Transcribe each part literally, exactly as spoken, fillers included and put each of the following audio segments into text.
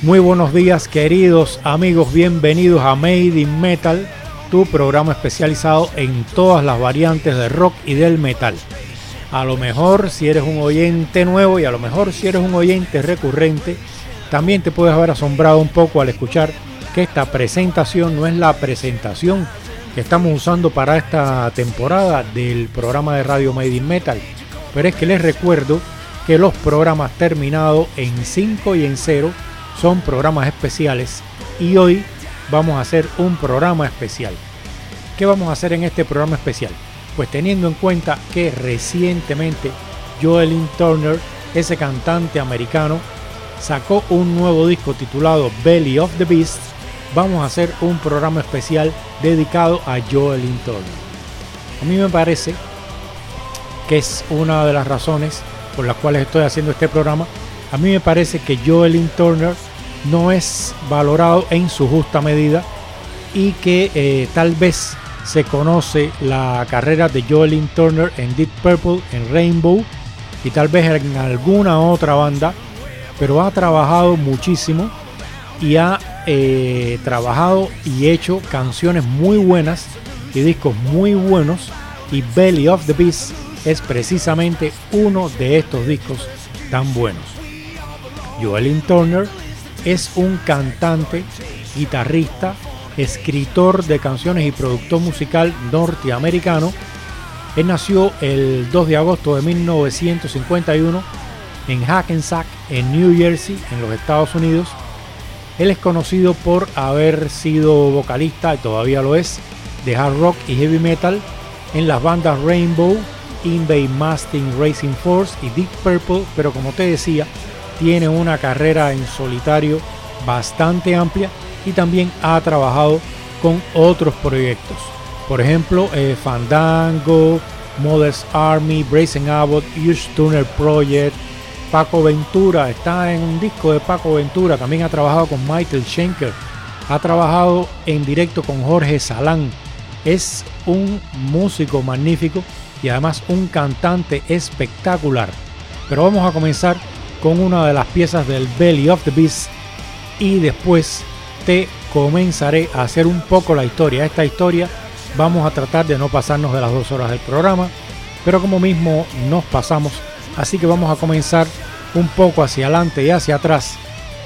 Muy buenos días, queridos amigos, bienvenidos a Made in Metal, tu programa especializado en todas las variantes de rock y del metal. A lo mejor si eres un oyente nuevo y a lo mejor si eres un oyente recurrente, también te puedes haber asombrado un poco al escuchar que esta presentación no es la presentación que estamos usando para esta temporada del programa de radio Made in Metal, pero es que les recuerdo que los programas terminados en cinco y en cero son programas especiales y hoy vamos a hacer un programa especial. ¿Qué vamos a hacer en este programa especial? Pues teniendo en cuenta que recientemente Joelyn Turner, ese cantante americano, sacó un nuevo disco titulado Belly of the Beast, vamos a hacer un programa especial dedicado a Joelyn Turner. A mí me parece que es una de las razones por las cuales estoy haciendo este programa. A mí me parece que Joelyn Turner no es valorado en su justa medida y que eh, tal vez se conoce la carrera de Joelyn Turner en Deep Purple, en Rainbow y tal vez en alguna otra banda, pero ha trabajado muchísimo y ha eh, trabajado y hecho canciones muy buenas y discos muy buenos, y Belly of the Beast es precisamente uno de estos discos tan buenos. Joelyn Turner es un cantante, guitarrista, escritor de canciones y productor musical norteamericano. Él nació el dos de agosto de mil novecientos cincuenta y uno en Hackensack, en New Jersey, en los Estados Unidos. Él es conocido por haber sido vocalista, y todavía lo es, de hard rock y heavy metal en las bandas Rainbow, Invade Mustang Racing Force y Deep Purple, pero como te decía, tiene una carrera en solitario bastante amplia y también ha trabajado con otros proyectos. Por ejemplo, eh, Fandango, Mother's Army, Brazen Abbott, Huge Turner Project, Paco Ventura, está en un disco de Paco Ventura, también ha trabajado con Michael Schenker, ha trabajado en directo con Jorge Salán. Es un músico magnífico y además un cantante espectacular. Pero vamos a comenzar con una de las piezas del Belly of the Beast y después te comenzaré a hacer un poco la historia. Esta historia vamos a tratar de no pasarnos de las dos horas del programa, pero como mismo nos pasamos, así que vamos a comenzar un poco hacia adelante y hacia atrás,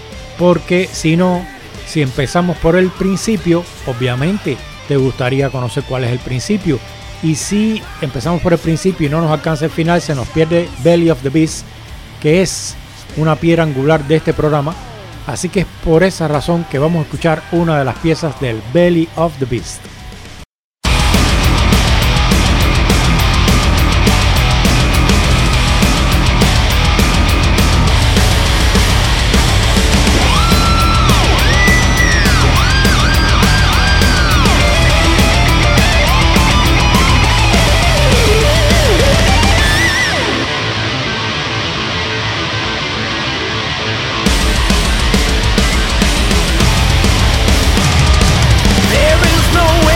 porque si no, si empezamos por el principio, obviamente te gustaría conocer cuál es el principio, y si empezamos por el principio y no nos alcanza el final, se nos pierde Belly of the Beast, que es una piedra angular de este programa. Así que es por esa razón que vamos a escuchar una de las piezas del Belly of the Beast. There is no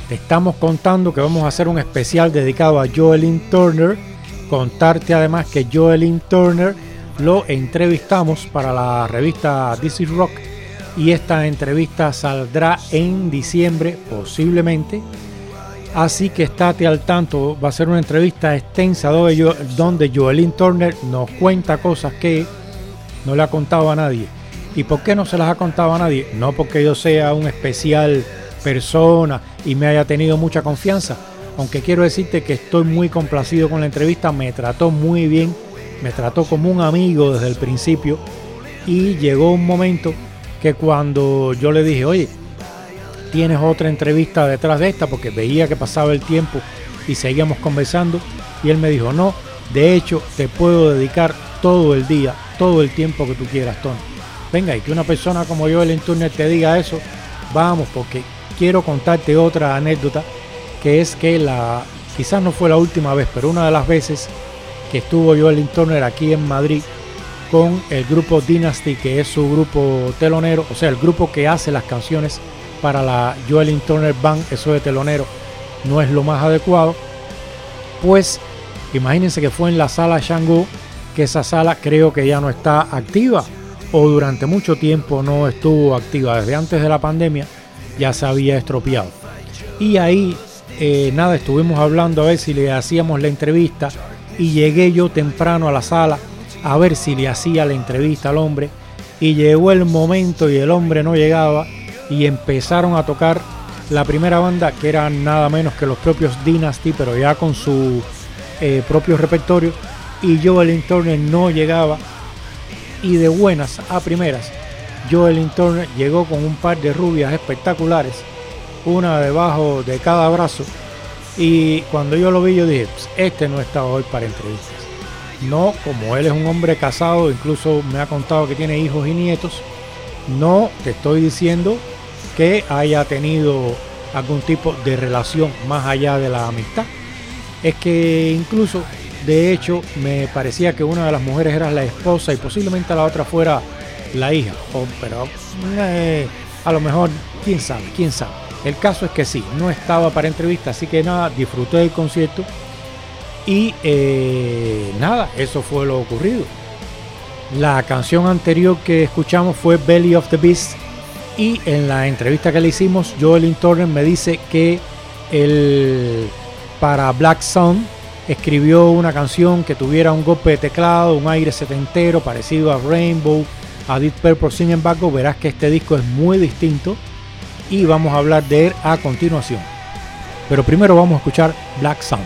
Te estamos contando que vamos a hacer un especial dedicado a Joel Turner. Contarte además que Joel Turner lo entrevistamos para la revista This Is Rock y esta entrevista saldrá en diciembre posiblemente. Así que estate al tanto, va a ser una entrevista extensa donde Joel Turner nos cuenta cosas que no le ha contado a nadie. ¿Y por qué no se las ha contado a nadie? No porque yo sea un especial persona y me haya tenido mucha confianza, aunque quiero decirte que estoy muy complacido con la entrevista. Me trató muy bien, me trató como un amigo desde el principio, y llegó un momento que cuando yo le dije, oye, tienes otra entrevista detrás de esta, porque veía que pasaba el tiempo y seguíamos conversando, y él me dijo, no, de hecho te puedo dedicar todo el día, todo el tiempo que tú quieras, Tony. Venga, y que una persona como Joel Turner te diga eso, vamos, porque quiero contarte otra anécdota, que es que la, quizás no fue la última vez, pero una de las veces que estuvo Joel Turner aquí en Madrid con el grupo Dynasty, que es su grupo telonero, o sea, el grupo que hace las canciones para la Joel Turner Band. Eso de telonero no es lo más adecuado. Pues imagínense que fue en la sala Shango, que esa sala creo que ya no está activa, o durante mucho tiempo no estuvo activa, desde antes de la pandemia ya se había estropeado. Y ahí eh, nada, estuvimos hablando a ver si le hacíamos la entrevista, y llegué yo temprano a la sala a ver si le hacía la entrevista al hombre, y llegó el momento y el hombre no llegaba, y empezaron a tocar la primera banda, que eran nada menos que los propios Dynasty, pero ya con su eh, propio repertorio, y Joel Turner no llegaba. Y de buenas a primeras, Joel Turner llegó con un par de rubias espectaculares, una debajo de cada brazo, y cuando yo lo vi yo dije, este no está hoy para entrevistas. No, como él es un hombre casado, incluso me ha contado que tiene hijos y nietos, no te estoy diciendo que haya tenido algún tipo de relación más allá de la amistad. Es que incluso, de hecho, me parecía que una de las mujeres era la esposa y posiblemente la otra fuera la hija. Oh, pero eh, a lo mejor, quién sabe, quién sabe. El caso es que sí, no estaba para entrevista, así que nada, disfruté del concierto y eh, nada, eso fue lo ocurrido. La canción anterior que escuchamos fue Belly of the Beast, y en la entrevista que le hicimos, Joel Turner me dice que él, para Black Sun, escribió una canción que tuviera un golpe de teclado, un aire setentero parecido a Rainbow, a Deep Purple. Sin embargo, verás que este disco es muy distinto y vamos a hablar de él a continuación. Pero primero vamos a escuchar Black Sun.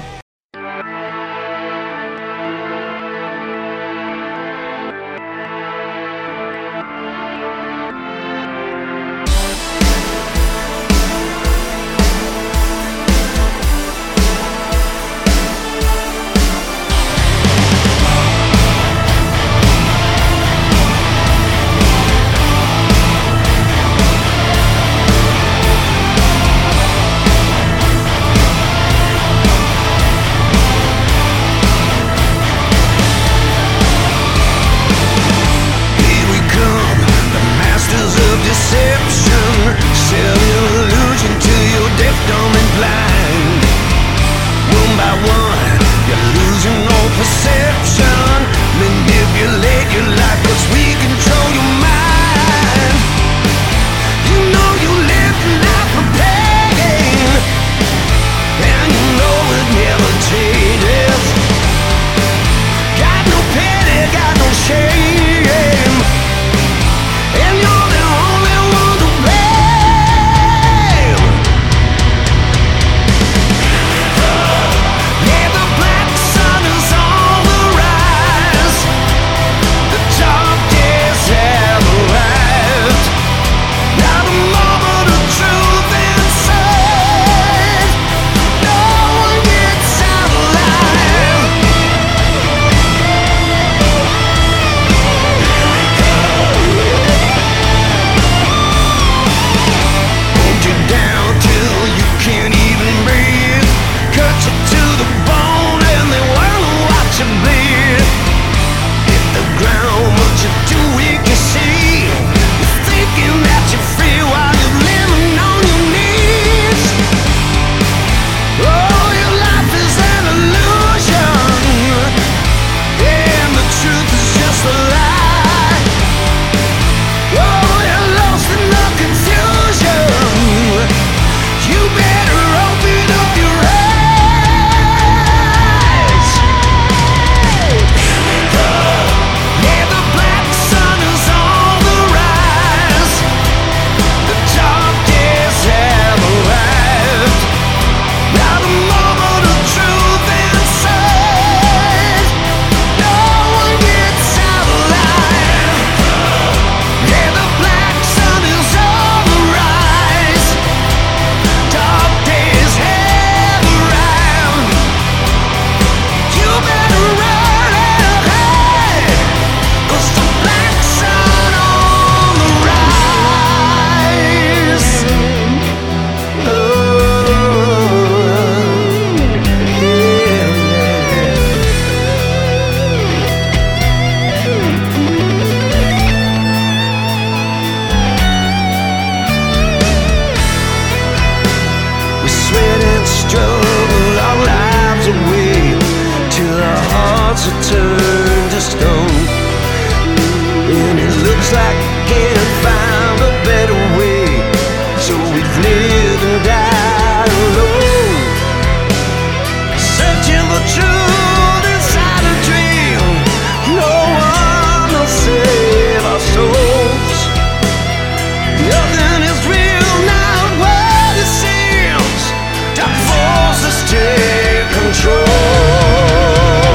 struggle our lives away till our hearts are turned to stone. And it looks like we can't find a better way, so we've lived and died alone, searching for truth inside a dream. No one will save our souls. Nothing is real, not what it seems. Dark forces take control.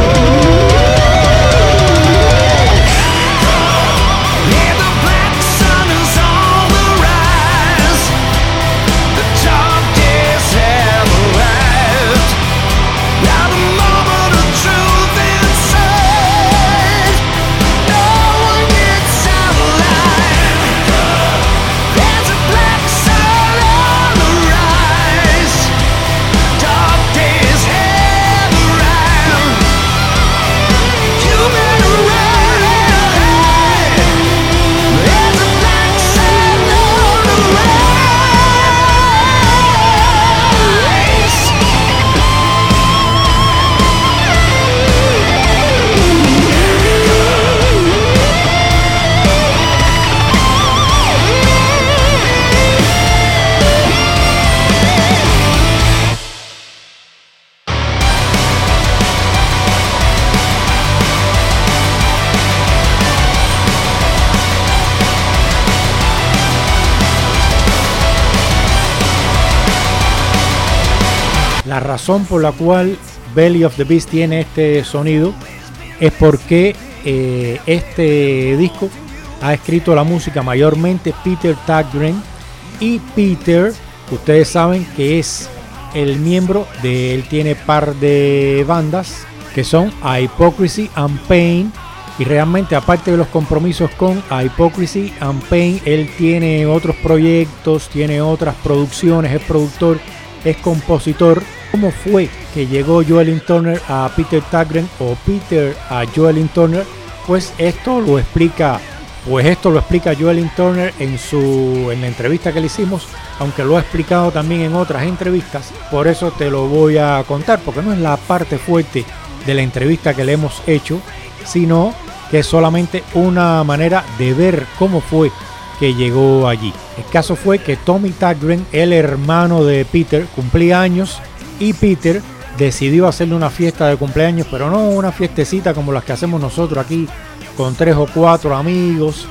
La razón por la cual Belly of the Beast tiene este sonido es porque eh, este disco ha escrito la música mayormente Peter Tägtgren, y Peter, ustedes saben que es el miembro de, él tiene par de bandas que son A Hypocrisy and Pain, y realmente aparte de los compromisos con A Hypocrisy and Pain, él tiene otros proyectos, tiene otras producciones, es productor, es compositor. ¿Cómo fue que llegó Joelyn Turner a Peter Tägtgren o Peter a Joelyn Turner? Pues esto lo explica, pues esto lo explica Joelyn Turner en su en la entrevista que le hicimos, aunque lo ha explicado también en otras entrevistas. Por eso te lo voy a contar, porque no es la parte fuerte de la entrevista que le hemos hecho, sino que es solamente una manera de ver cómo fue que llegó allí. El caso fue que Tommy Tägtgren, el hermano de Peter, cumplía años, y Peter decidió hacerle una fiesta de cumpleaños, pero no una fiestecita como las que hacemos nosotros aquí con tres o cuatro amigos,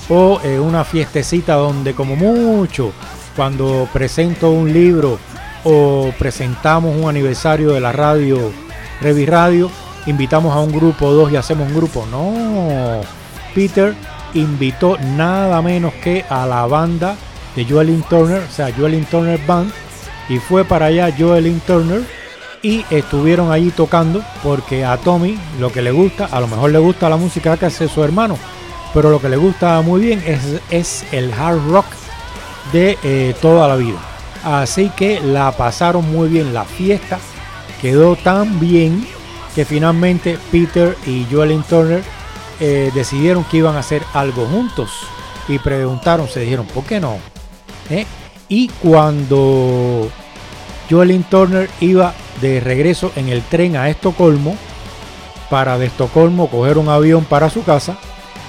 o eh, una fiestecita donde como mucho cuando presento un libro o presentamos un aniversario de la radio Revi Radio, invitamos a un grupo o dos y hacemos un grupo. No, Peter invitó nada menos que a la banda de Joelyn Turner, o sea, Joelyn Turner Band, y fue para allá Joelyn Turner y estuvieron allí tocando, porque a Tommy lo que le gusta, a lo mejor le gusta la música que hace su hermano, pero lo que le gusta muy bien es, es el hard rock de eh, toda la vida. Así que la pasaron muy bien, la fiesta quedó tan bien que finalmente Peter y Joelyn Turner eh, decidieron que iban a hacer algo juntos y preguntaron, se dijeron, ¿por qué no? ¿Eh? Y cuando Joelyn Turner iba de regreso en el tren a Estocolmo, para de Estocolmo coger un avión para su casa,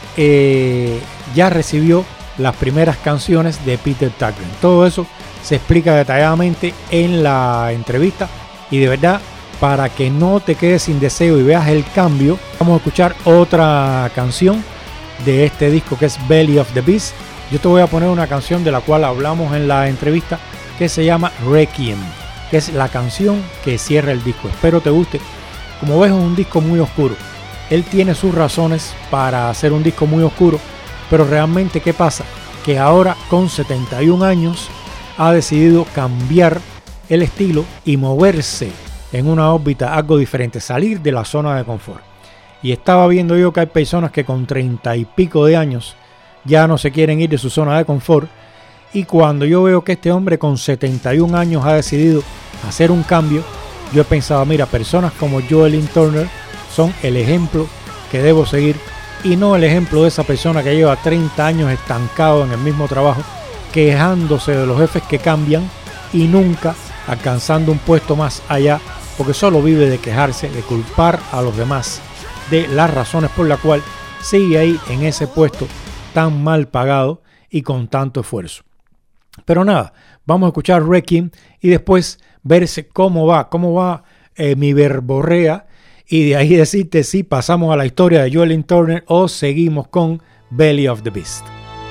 eh, ya recibió las primeras canciones de Peter Tägtgren. Todo eso se explica detalladamente en la entrevista, y de verdad, para que no te quedes sin deseo y veas el cambio, vamos a escuchar otra canción de este disco que es Belly of the Beast. Yo te voy a poner una canción de la cual hablamos en la entrevista, que se llama Requiem, que es la canción que cierra el disco. Espero te guste. Como ves, es un disco muy oscuro. Él tiene sus razones para hacer un disco muy oscuro, pero realmente, ¿qué pasa? Que ahora, con setenta y un años, ha decidido cambiar el estilo y moverse en una órbita algo diferente, salir de la zona de confort. Y estaba viendo yo que hay personas que con treinta y pico de años ya no se quieren ir de su zona de confort, y cuando yo veo que este hombre con setenta y un años ha decidido hacer un cambio, yo he pensado, mira, personas como Joelyn Turner son el ejemplo que debo seguir, y no el ejemplo de esa persona que lleva treinta años estancado en el mismo trabajo, quejándose de los jefes que cambian y nunca alcanzando un puesto más allá, porque solo vive de quejarse, de culpar a los demás de las razones por las cuales sigue ahí en ese puesto tan mal pagado y con tanto esfuerzo. Pero nada, vamos a escuchar Requiem y después verse cómo va, cómo va eh, mi verborrea, y de ahí decirte si pasamos a la historia de Joel Turner o seguimos con Belly of the Beast.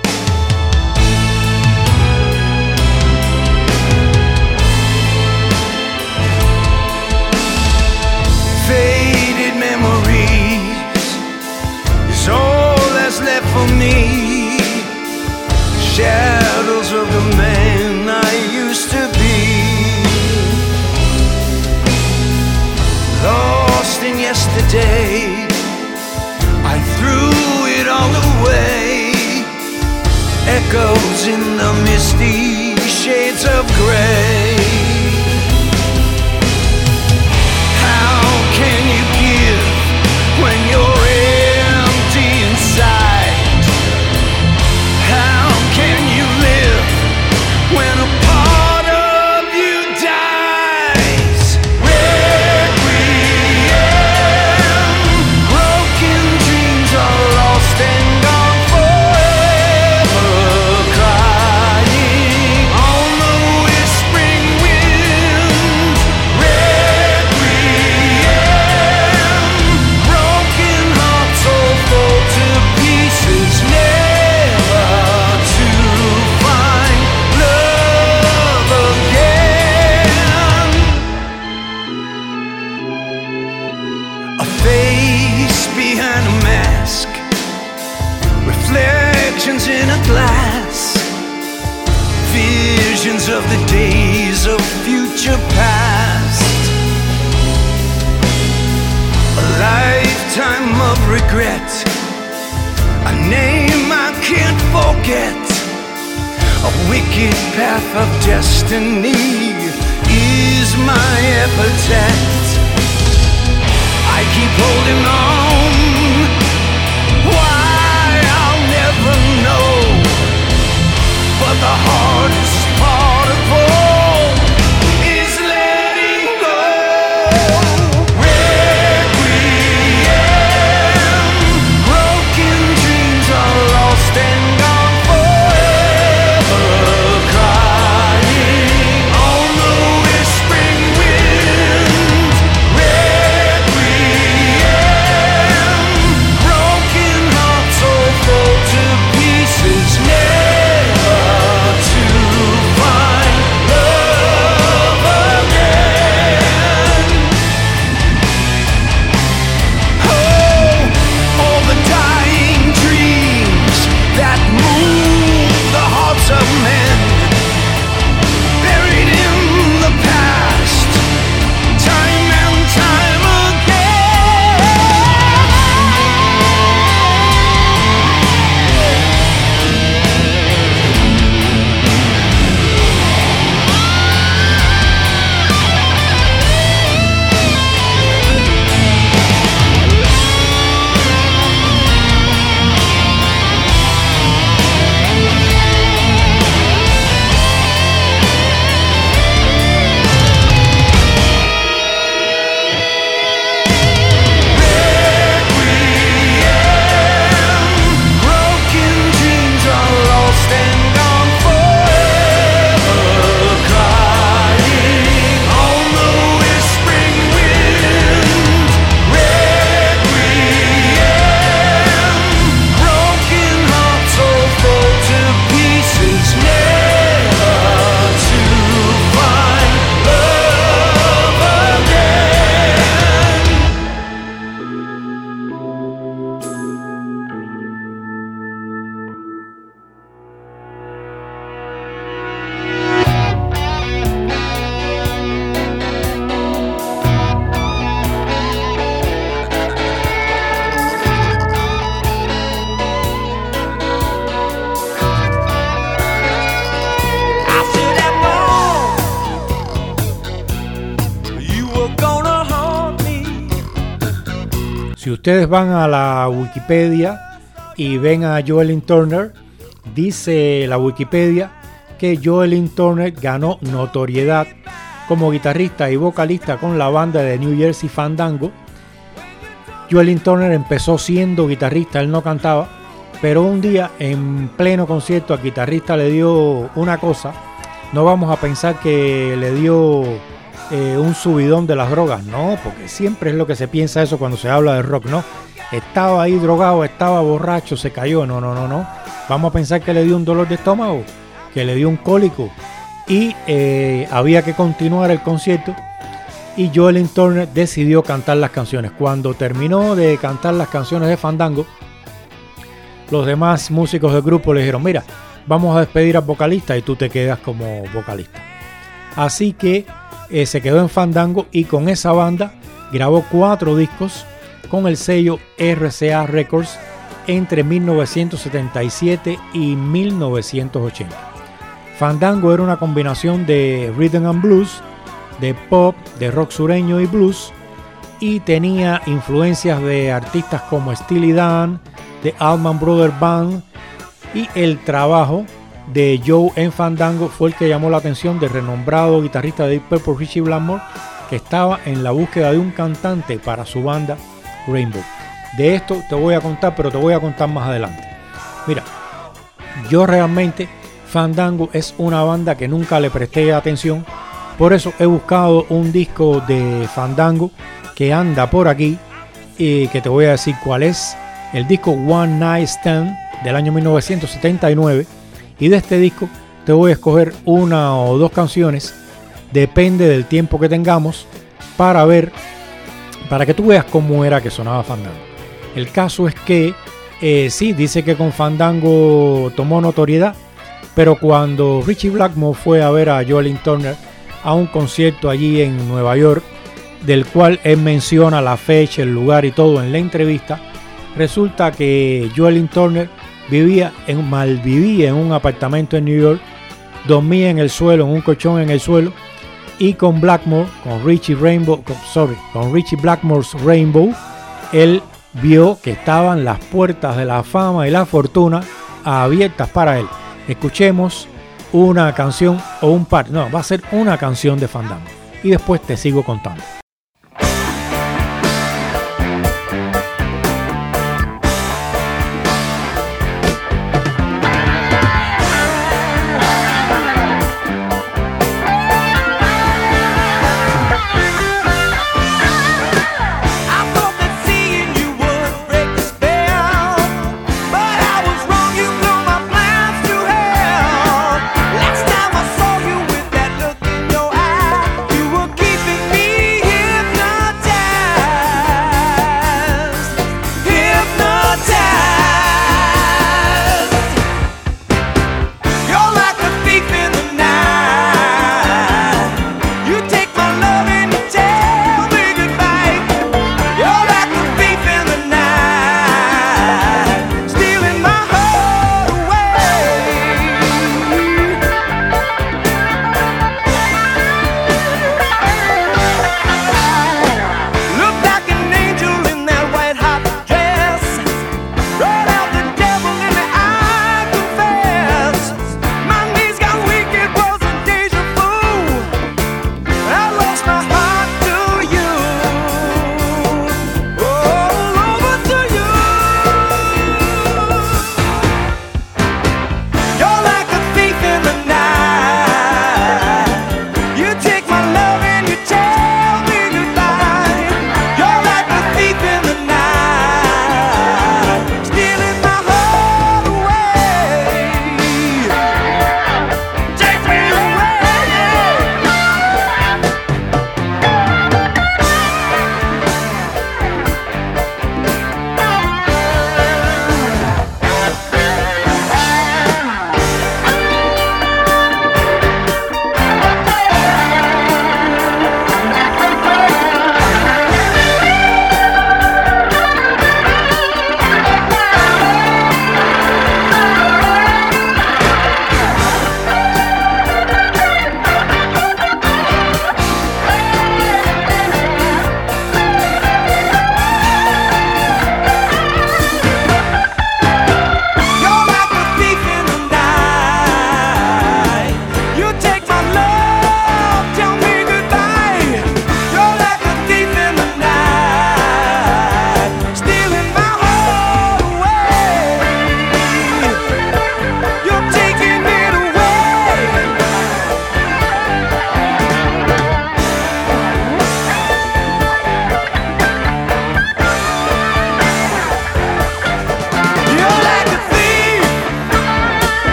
Faded memories is all that's left for me. Shadows of the man I used to be. Lost in yesterday, I threw it all away. Echoes in the misty shades of gray. How can you give when you're empty inside? How can you live when a part of you dies? Requiem, broken dreams are lost and gone forever, crying on the whispering wind. Requiem, broken hearts all fall to pieces, never to find love again. A face behind a mask, reflections in a glass, visions of the days of future past. A lifetime of regret, a name I can't forget. A wicked path of destiny is my epitaph. I keep holding on. Why, I'll never know. But the hardest part of all is letting go. Requiem, broken dreams are lost and gone forever, crying on the whispering wind. Requiem, broken hearts all fall to pieces, never to find love again. Oh, all the dying dreams that move the hearts of men, buried in the past, time and time broken dreams are lost and gone forever, crying on the whispering wind. Requiem, broken hearts all fall to pieces, never to find love again. I said at all you were gonna haunt me. Si ustedes van a la Wikipedia y ven a Joel Turner, dice la Wikipedia que Joel Turner ganó notoriedad como guitarrista y vocalista con la banda de New Jersey Fandango. Joe Lynn Turner empezó siendo guitarrista, él no cantaba, pero un día en pleno concierto al guitarrista le dio una cosa. No vamos a pensar que le dio eh, un subidón de las drogas, no, porque siempre es lo que se piensa eso cuando se habla de rock, no. Estaba ahí drogado, estaba borracho, se cayó, no, no, no, no. Vamos a pensar que le dio un dolor de estómago, que le dio un cólico y eh, había que continuar el concierto. Y Joe Lynn Turner decidió cantar las canciones. Cuando terminó de cantar las canciones de Fandango, los demás músicos del grupo le dijeron: mira, vamos a despedir al vocalista y tú te quedas como vocalista. Así que eh, se quedó en Fandango y con esa banda grabó cuatro discos con el sello R C A Records entre mil novecientos setenta y siete y mil novecientos ochenta. Fandango era una combinación de rhythm and blues, de pop, de rock sureño y blues, y tenía influencias de artistas como Steely Dan, de Allman Brothers Band, y el trabajo de Joe en Fandango fue el que llamó la atención del renombrado guitarrista de Deep Purple, Ritchie Blackmore, que estaba en la búsqueda de un cantante para su banda Rainbow. De esto te voy a contar, pero te voy a contar más adelante. Mira, yo realmente Fandango es una banda que nunca le presté atención. Por eso he buscado un disco de Fandango que anda por aquí y que te voy a decir cuál es. El disco One Night Stand del año mil novecientos setenta y nueve. Y de este disco te voy a escoger una o dos canciones, depende del tiempo que tengamos, para ver, para que tú veas cómo era que sonaba Fandango. El caso es que eh, sí, dice que con Fandango tomó notoriedad, pero cuando Ritchie Blackmore fue a ver a Joe Lynn Turner a un concierto allí en Nueva York, del cual él menciona la fecha, el lugar y todo en la entrevista, resulta que Joe Lynn Turner vivía en, malvivía en un apartamento en New York, dormía en el suelo, en un colchón en el suelo, y con Blackmore, con Ritchie Rainbow, con, sorry, con Ritchie Blackmore's Rainbow, él vio que estaban las puertas de la fama y la fortuna abiertas para él. Escuchemos una canción o un par, no, va a ser una canción de Fandango y después te sigo contando. Last time I saw you with that look in your eye, you were keeping me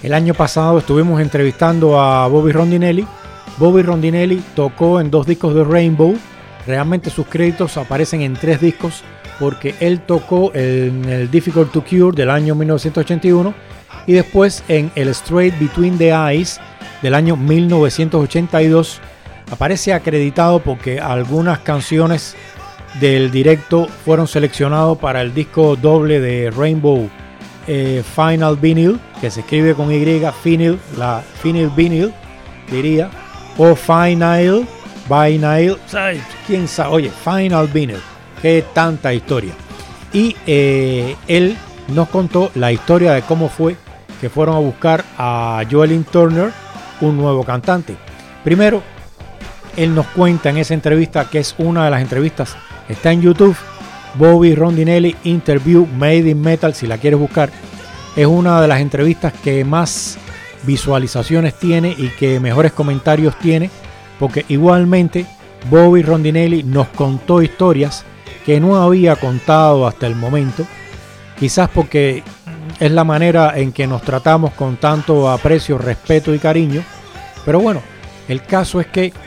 El año pasado estuvimos entrevistando a Bobby Rondinelli. Bobby Rondinelli tocó en dos discos de Rainbow. Realmente sus créditos aparecen en tres discos porque él tocó en el Difficult to Cure del año mil novecientos ochenta y uno y después en el Straight Between the Eyes del año mil novecientos ochenta y dos. Aparece acreditado porque algunas canciones del directo fueron seleccionadas para el disco doble de Rainbow, eh, Final Vinyl, que se escribe con Y, Vinyl, la Vinyl Vinyl diría, o Final Vinyl, ¿sabes? ¿Quién sabe? Oye, Final Vinyl, qué tanta historia. Y eh, él nos contó la historia de cómo fue que fueron a buscar a Joelyn Turner, un nuevo cantante. Primero, él nos cuenta en esa entrevista, que es una de las entrevistas, está en YouTube, Bobby Rondinelli Interview Made in Metal, si la quieres buscar. Es una de las entrevistas que más visualizaciones tiene y que mejores comentarios tiene, porque igualmente Bobby Rondinelli nos contó historias que no había contado hasta el momento, quizás porque es la manera en que nos tratamos con tanto aprecio, respeto y cariño. Pero bueno, el caso es que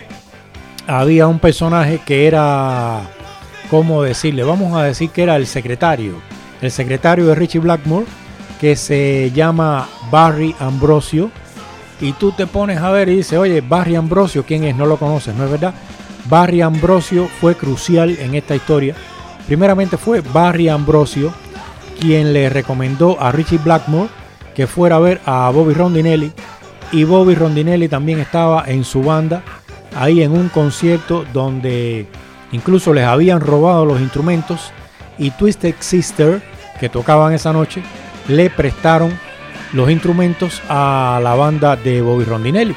había un personaje que era, ¿cómo decirle? Vamos a decir que era el secretario, el secretario de Ritchie Blackmore, que se llama Barry Ambrosio. Y tú te pones a ver y dices, oye, Barry Ambrosio, ¿quién es? No lo conoces, ¿no es verdad? Barry Ambrosio fue crucial en esta historia. Primeramente fue Barry Ambrosio quien le recomendó a Ritchie Blackmore que fuera a ver a Bobby Rondinelli. Y Bobby Rondinelli también estaba en su banda, ahí en un concierto donde incluso les habían robado los instrumentos, y Twisted Sister, que tocaban esa noche, le prestaron los instrumentos a la banda de Bobby Rondinelli.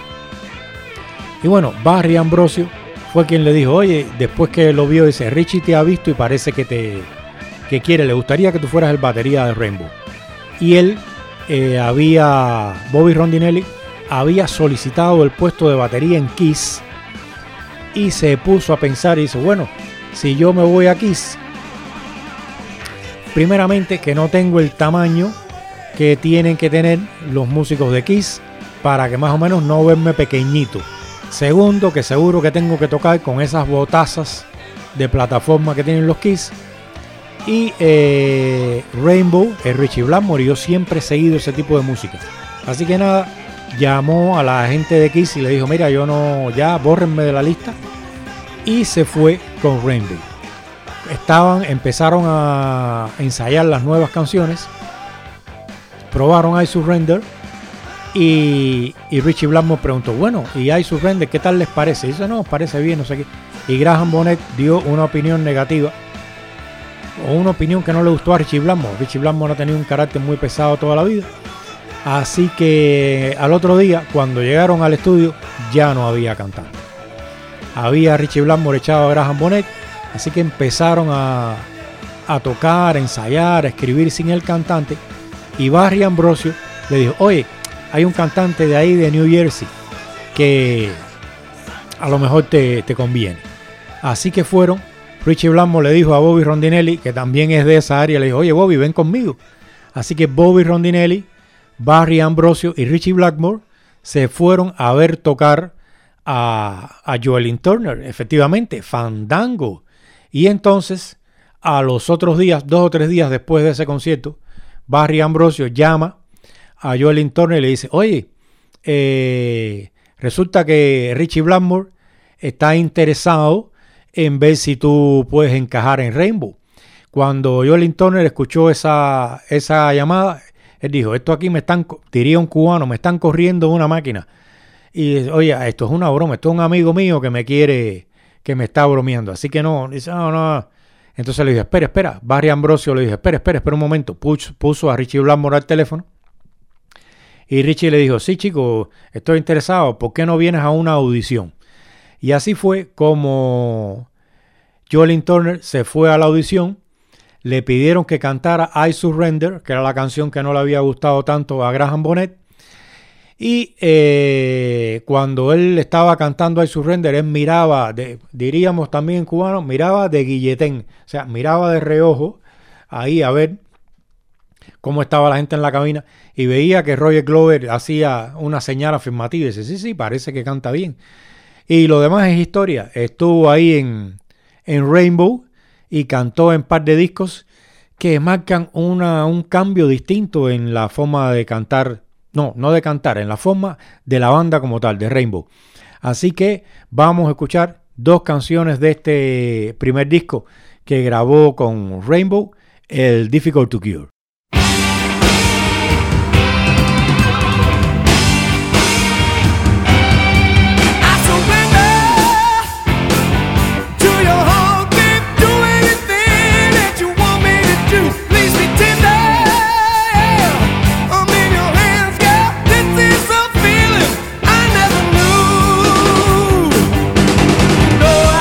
Y bueno, Barry Ambrosio fue quien le dijo, oye, después que lo vio, dice, Ritchie te ha visto y parece que te que quiere, le gustaría que tú fueras el batería de Rainbow. Y él eh, había, Bobby Rondinelli había solicitado el puesto de batería en Kiss, y se puso a pensar y dice, bueno, si yo me voy a Kiss, primeramente que no tengo el tamaño que tienen que tener los músicos de Kiss para que más o menos no verme pequeñito. Segundo, que seguro que tengo que tocar con esas botazas de plataforma que tienen los Kiss. Y eh, Rainbow, el Ritchie Blackmore, yo siempre he seguido ese tipo de música. Así que nada, llamó a la gente de Kiss y le dijo, mira, yo no, ya bórrenme de la lista. Y se fue con Rainbow. Estaban, empezaron a ensayar las nuevas canciones, probaron I Surrender, y, y Ritchie Blackmore preguntó, bueno, ¿y I Surrender qué tal les parece? Y dice, no, parece bien, no sé qué. Y Graham Bonnet dio una opinión negativa, o una opinión que no le gustó a Ritchie Blackmore. Ritchie Blackmore ha tenido un carácter muy pesado toda la vida. Así que al otro día, cuando llegaron al estudio, ya no había cantante. Había Ritchie Blackmore echado a Graham Bonnet, así que empezaron a, a tocar, a ensayar, a escribir sin el cantante. Y Barry Ambrosio le dijo, oye, hay un cantante de ahí de New Jersey que a lo mejor te, te conviene. Así que fueron. Ritchie Blackmore le dijo a Bobby Rondinelli, que también es de esa área, le dijo, oye Bobby, ven conmigo. Así que Bobby Rondinelli, Barry Ambrosio y Ritchie Blackmore se fueron a ver tocar a, a Joelyn Turner, efectivamente, Fandango. Y entonces, a los otros días, dos o tres días después de ese concierto, Barry Ambrosio llama a Joelyn Turner y le dice, oye, eh, resulta que Ritchie Blackmore está interesado en ver si tú puedes encajar en Rainbow. Cuando Joelyn Turner escuchó esa, esa llamada, él dijo, esto aquí me están, diría un cubano, me están corriendo una máquina. Y oye, esto es una broma, esto es un amigo mío que me quiere, que me está bromeando. Así que no, dice, no, no. Entonces le dije, espera, espera. Barry Ambrosio le dije, espera, espera, espera un momento. Puso, puso a Ritchie Blackmore al teléfono. Y Ritchie le dijo, sí, chico, estoy interesado. ¿Por qué no vienes a una audición? Y así fue como Joelyn Turner se fue a la audición. Le pidieron que cantara I Surrender, que era la canción que no le había gustado tanto a Graham Bonnet. Y eh, cuando él estaba cantando I Surrender, él miraba, de, diríamos también en cubano, miraba de guilletén. O sea, miraba de reojo ahí a ver cómo estaba la gente en la cabina y veía que Roger Glover hacía una señal afirmativa y dice, sí, sí, parece que canta bien. Y lo demás es historia. Estuvo ahí en, en Rainbow y cantó en par de discos que marcan una, un cambio distinto en la forma de cantar, no, no de cantar, en la forma de la banda como tal, de Rainbow. Así que vamos a escuchar dos canciones de este primer disco que grabó con Rainbow, el Difficult to Cure.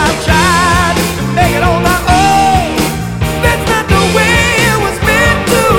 Make it on my own. That's not the way it was meant to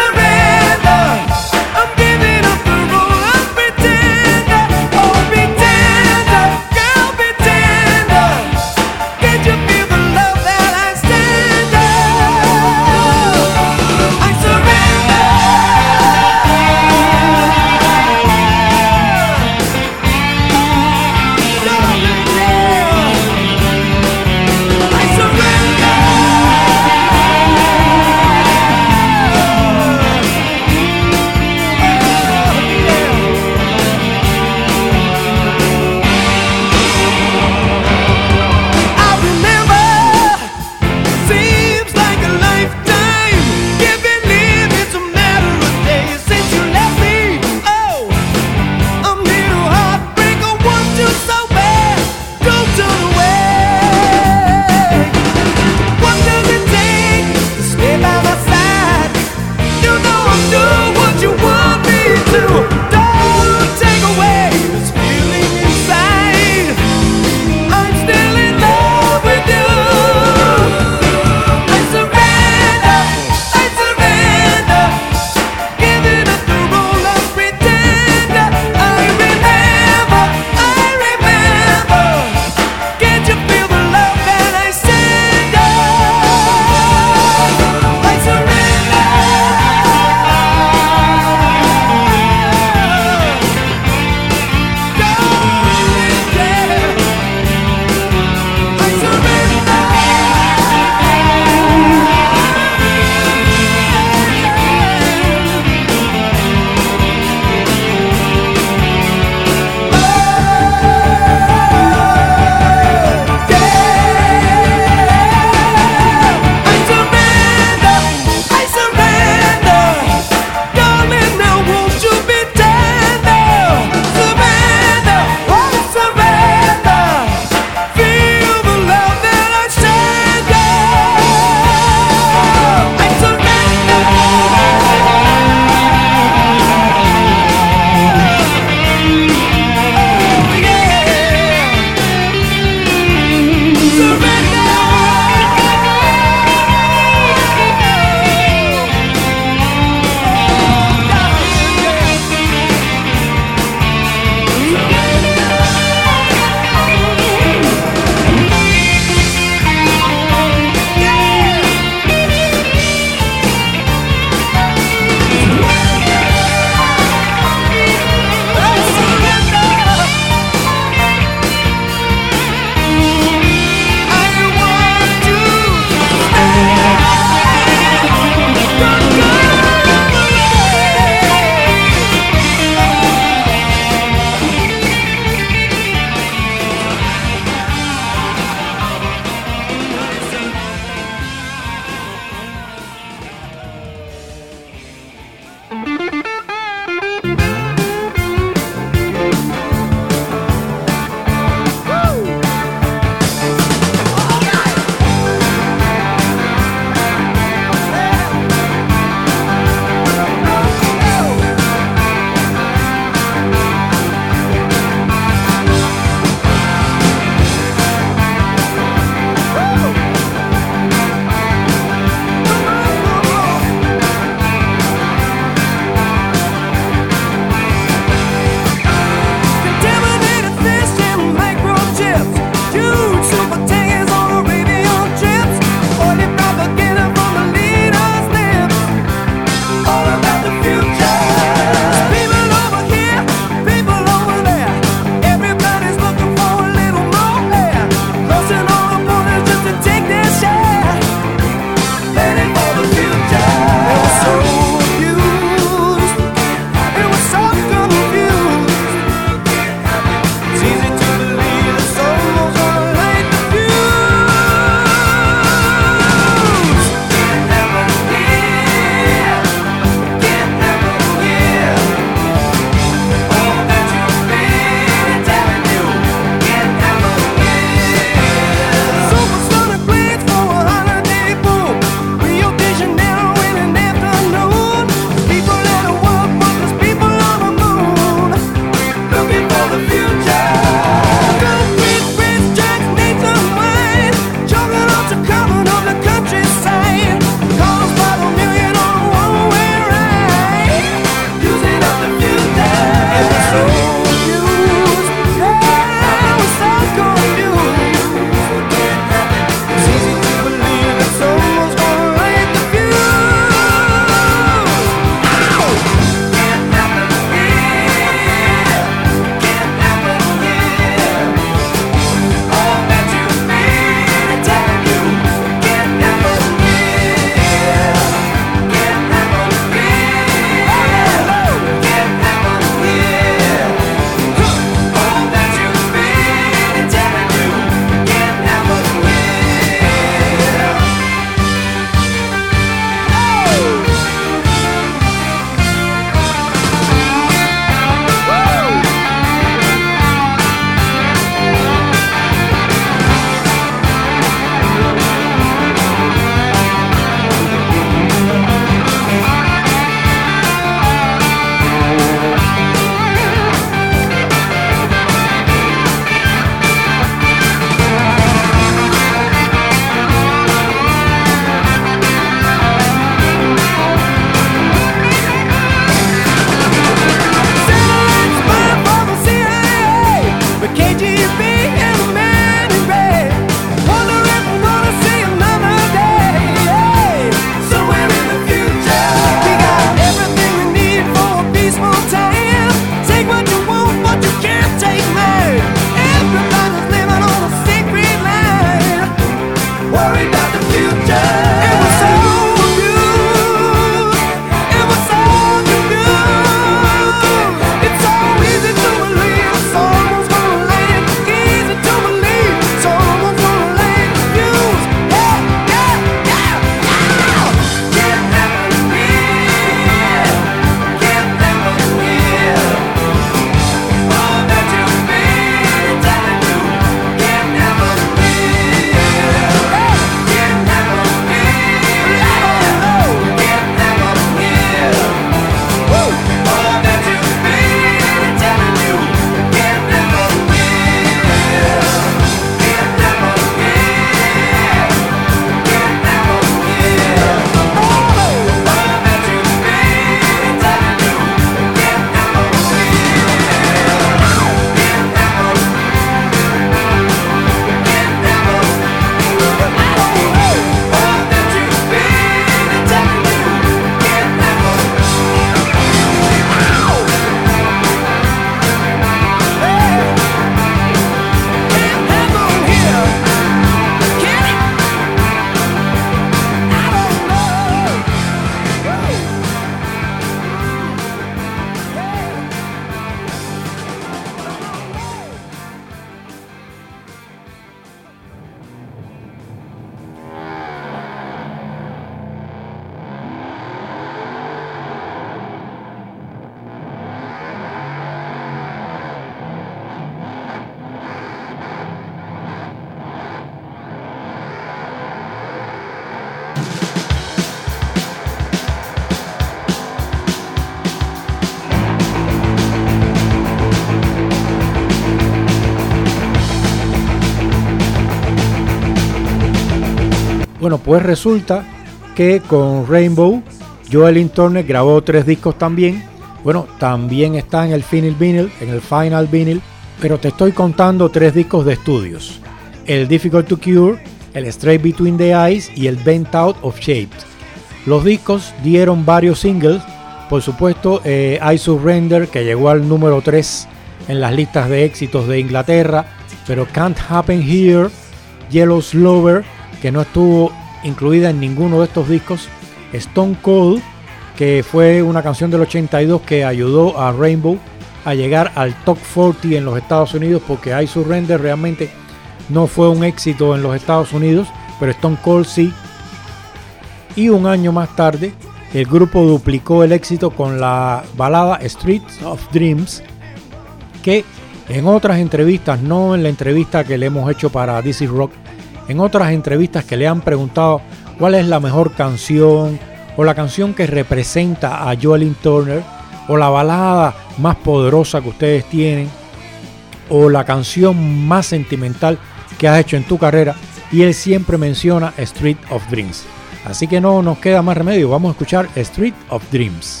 Bueno, pues resulta que con Rainbow, Joelyn Turner grabó tres discos también. Bueno, también está en el Final Vinyl, en el Final Vinyl, pero te estoy contando tres discos de estudios. El Difficult to Cure, el Straight Between the Eyes y el Bent Out of Shape. Los discos dieron varios singles, por supuesto eh, I Surrender, que llegó al número tres en las listas de éxitos de Inglaterra, pero Can't Happen Here, Yellow Slover, que no estuvo incluida en ninguno de estos discos, Stone Cold, que fue una canción del ochenta y dos que ayudó a Rainbow a llegar al top cuarenta en los Estados Unidos, porque I Surrender realmente no fue un éxito en los Estados Unidos, pero Stone Cold sí. Y un año más tarde, el grupo duplicó el éxito con la balada Streets of Dreams, que en otras entrevistas, no en la entrevista que le hemos hecho para This Is Rock, en otras entrevistas que le han preguntado cuál es la mejor canción o la canción que representa a Joelyn Turner o la balada más poderosa que ustedes tienen o la canción más sentimental que has hecho en tu carrera, y él siempre menciona Street of Dreams. Así que no nos queda más remedio, vamos a escuchar Street of Dreams.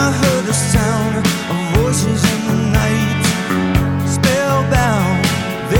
Voices in the night, spellbound,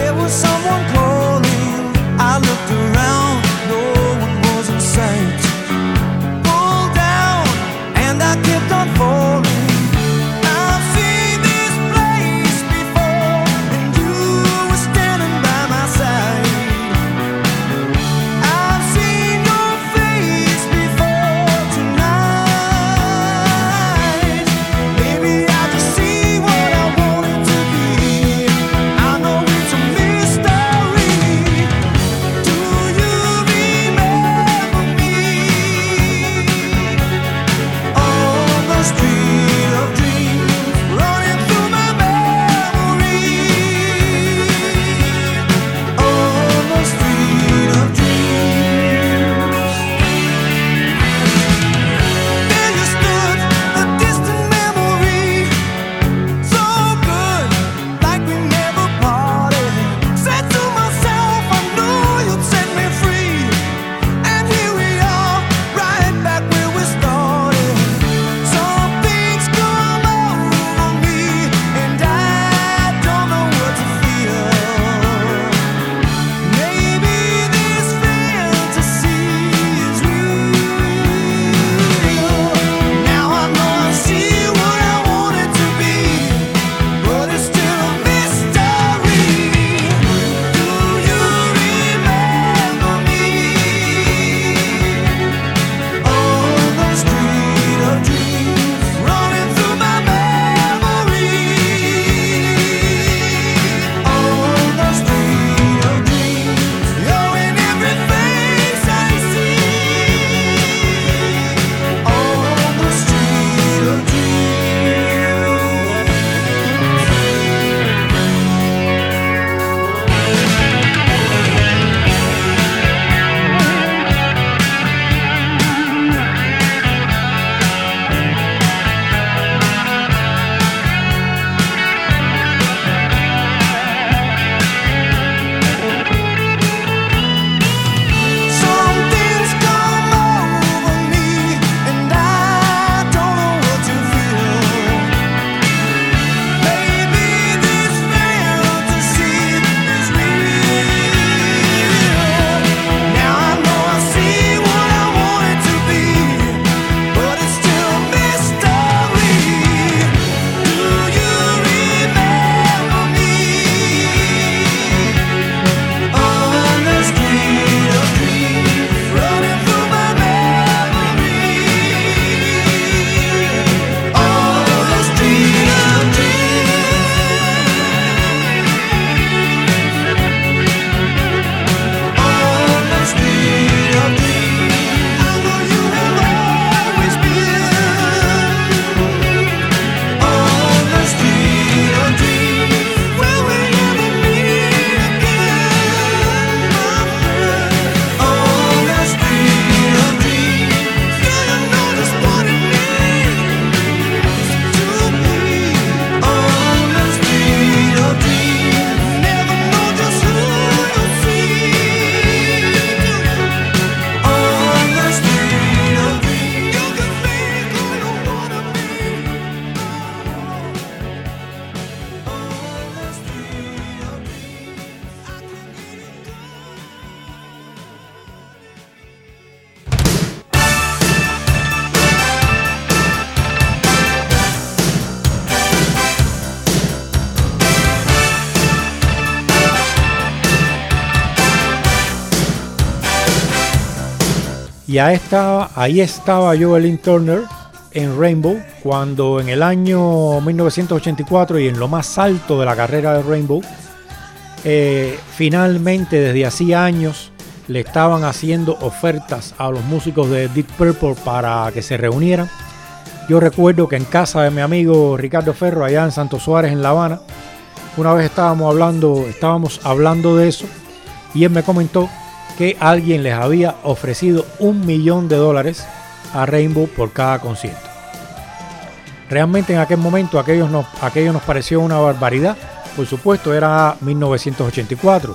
Y ahí estaba, ahí estaba Joe Lynn Turner en Rainbow, cuando en el año mil novecientos ochenta y cuatro y en lo más alto de la carrera de Rainbow, eh, finalmente desde hacía años le estaban haciendo ofertas a los músicos de Deep Purple para que se reunieran. Yo recuerdo que en casa de mi amigo Ricardo Ferro, allá en Santo Suárez, en La Habana, una vez estábamos hablando, estábamos hablando de eso, y él me comentó que alguien les había ofrecido un millón de dólares a Rainbow por cada concierto. Realmente en aquel momento aquello nos, aquello nos pareció una barbaridad. Por supuesto, era mil novecientos ochenta y cuatro.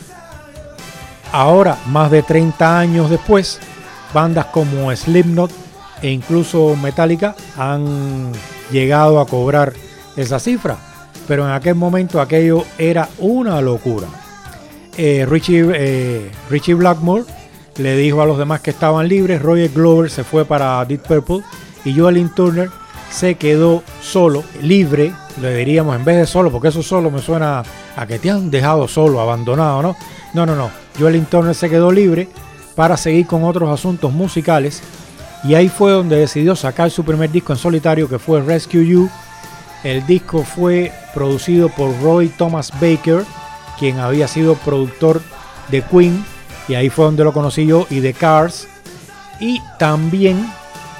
Ahora, más de treinta años después, bandas como Slipknot e incluso Metallica han llegado a cobrar esa cifra, pero en aquel momento aquello era una locura. Eh, Richie, eh, Richie Blackmore le dijo a los demás que estaban libres, Roger Glover se fue para Deep Purple y Joe Lynn Turner se quedó solo, libre, le diríamos en vez de solo, porque eso solo me suena a que te han dejado solo, abandonado, ¿no? No, no, no. Joe Lynn Turner se quedó libre para seguir con otros asuntos musicales y ahí fue donde decidió sacar su primer disco en solitario, que fue Rescue You. El disco fue producido por Roy Thomas Baker, quien había sido productor de Queen, y ahí fue donde lo conocí yo, y de Cars. Y también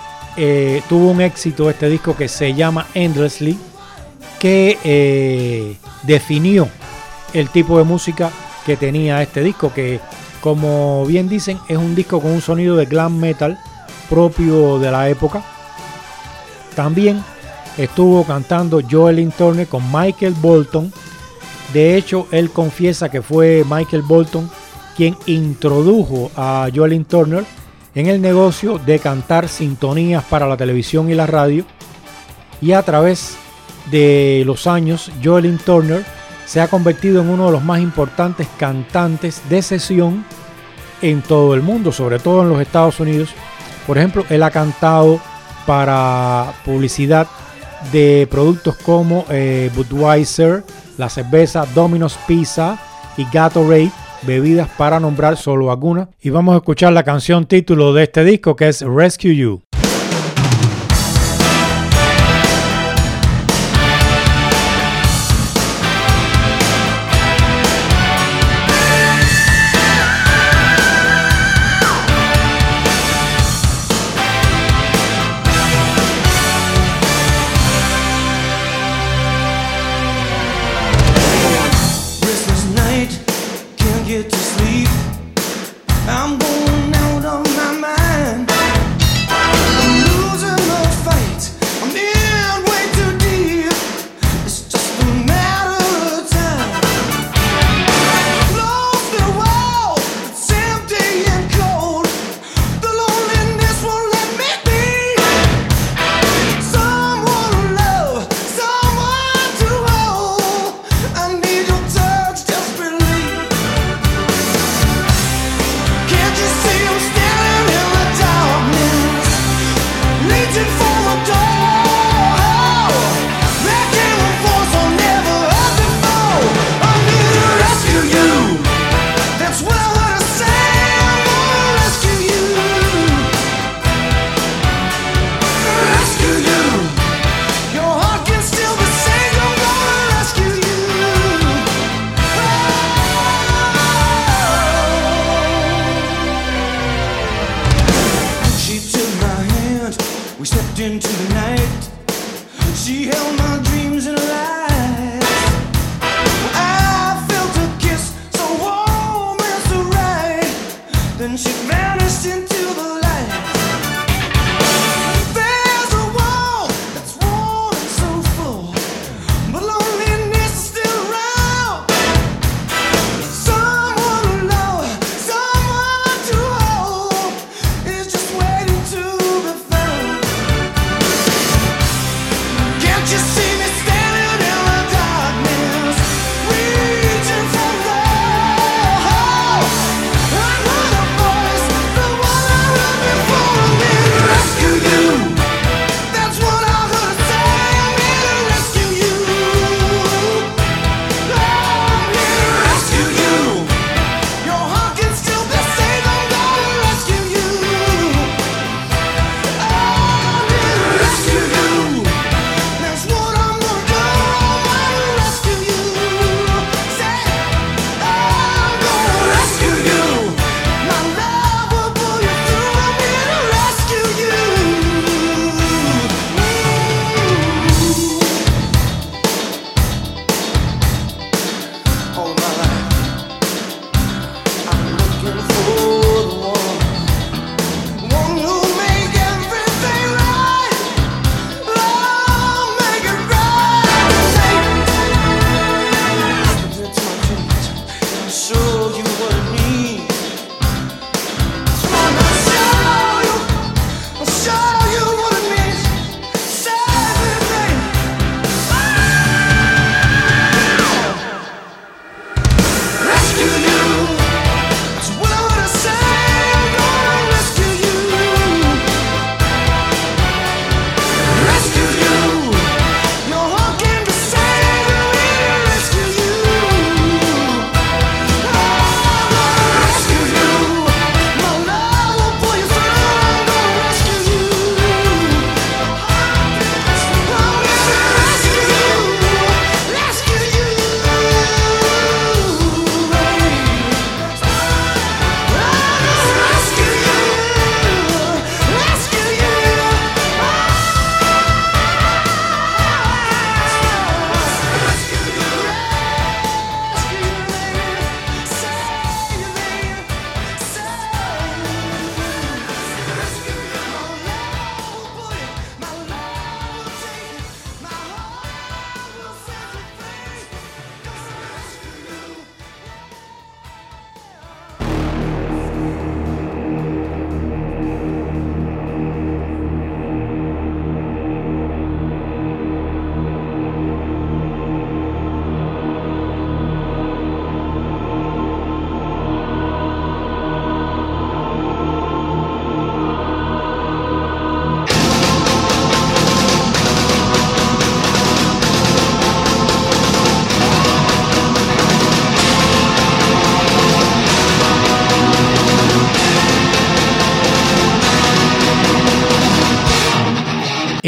eh, tuvo un éxito este disco que se llama Endlessly, que eh, definió el tipo de música que tenía este disco, que como bien dicen es un disco con un sonido de glam metal propio de la época. También estuvo cantando Joe Lynn Turner con Michael Bolton. De hecho, él confiesa que fue Michael Bolton quien introdujo a Joe Lynn Turner en el negocio de cantar sintonías para la televisión y la radio, y a través de los años Joe Lynn Turner se ha convertido en uno de los más importantes cantantes de sesión en todo el mundo, sobre todo en los Estados Unidos. Por ejemplo, él ha cantado para publicidad de productos como eh, Budweiser, la cerveza Domino's Pizza y Gatorade, bebidas para nombrar solo algunas. Y vamos a escuchar la canción título de este disco, que es Rescue You. Voice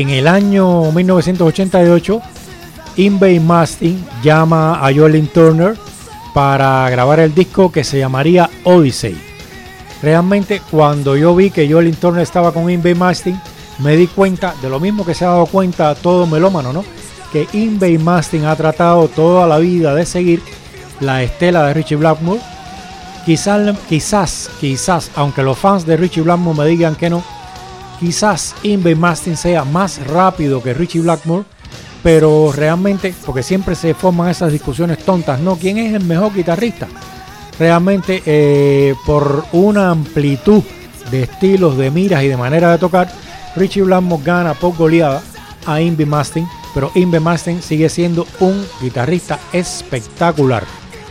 en el año mil novecientos ochenta y ocho, Yngwie Malmsteen llama a Joe Turner para grabar el disco que se llamaría Odyssey. Realmente, cuando yo vi que Joe Turner estaba con Yngwie Malmsteen, me di cuenta de lo mismo que se ha dado cuenta todo melómano, ¿no? Que Yngwie Malmsteen ha tratado toda la vida de seguir la estela de Ritchie Blackmore. Quizás, quizás, quizás, aunque los fans de Ritchie Blackmore me digan que no, quizás Yngwie Malmsteen sea más rápido que Ritchie Blackmore, pero realmente, porque siempre se forman esas discusiones tontas, ¿no? ¿Quién es el mejor guitarrista? Realmente, eh, por una amplitud de estilos, de miras y de manera de tocar, Ritchie Blackmore gana por goleada a Yngwie Malmsteen, pero Yngwie Malmsteen sigue siendo un guitarrista espectacular.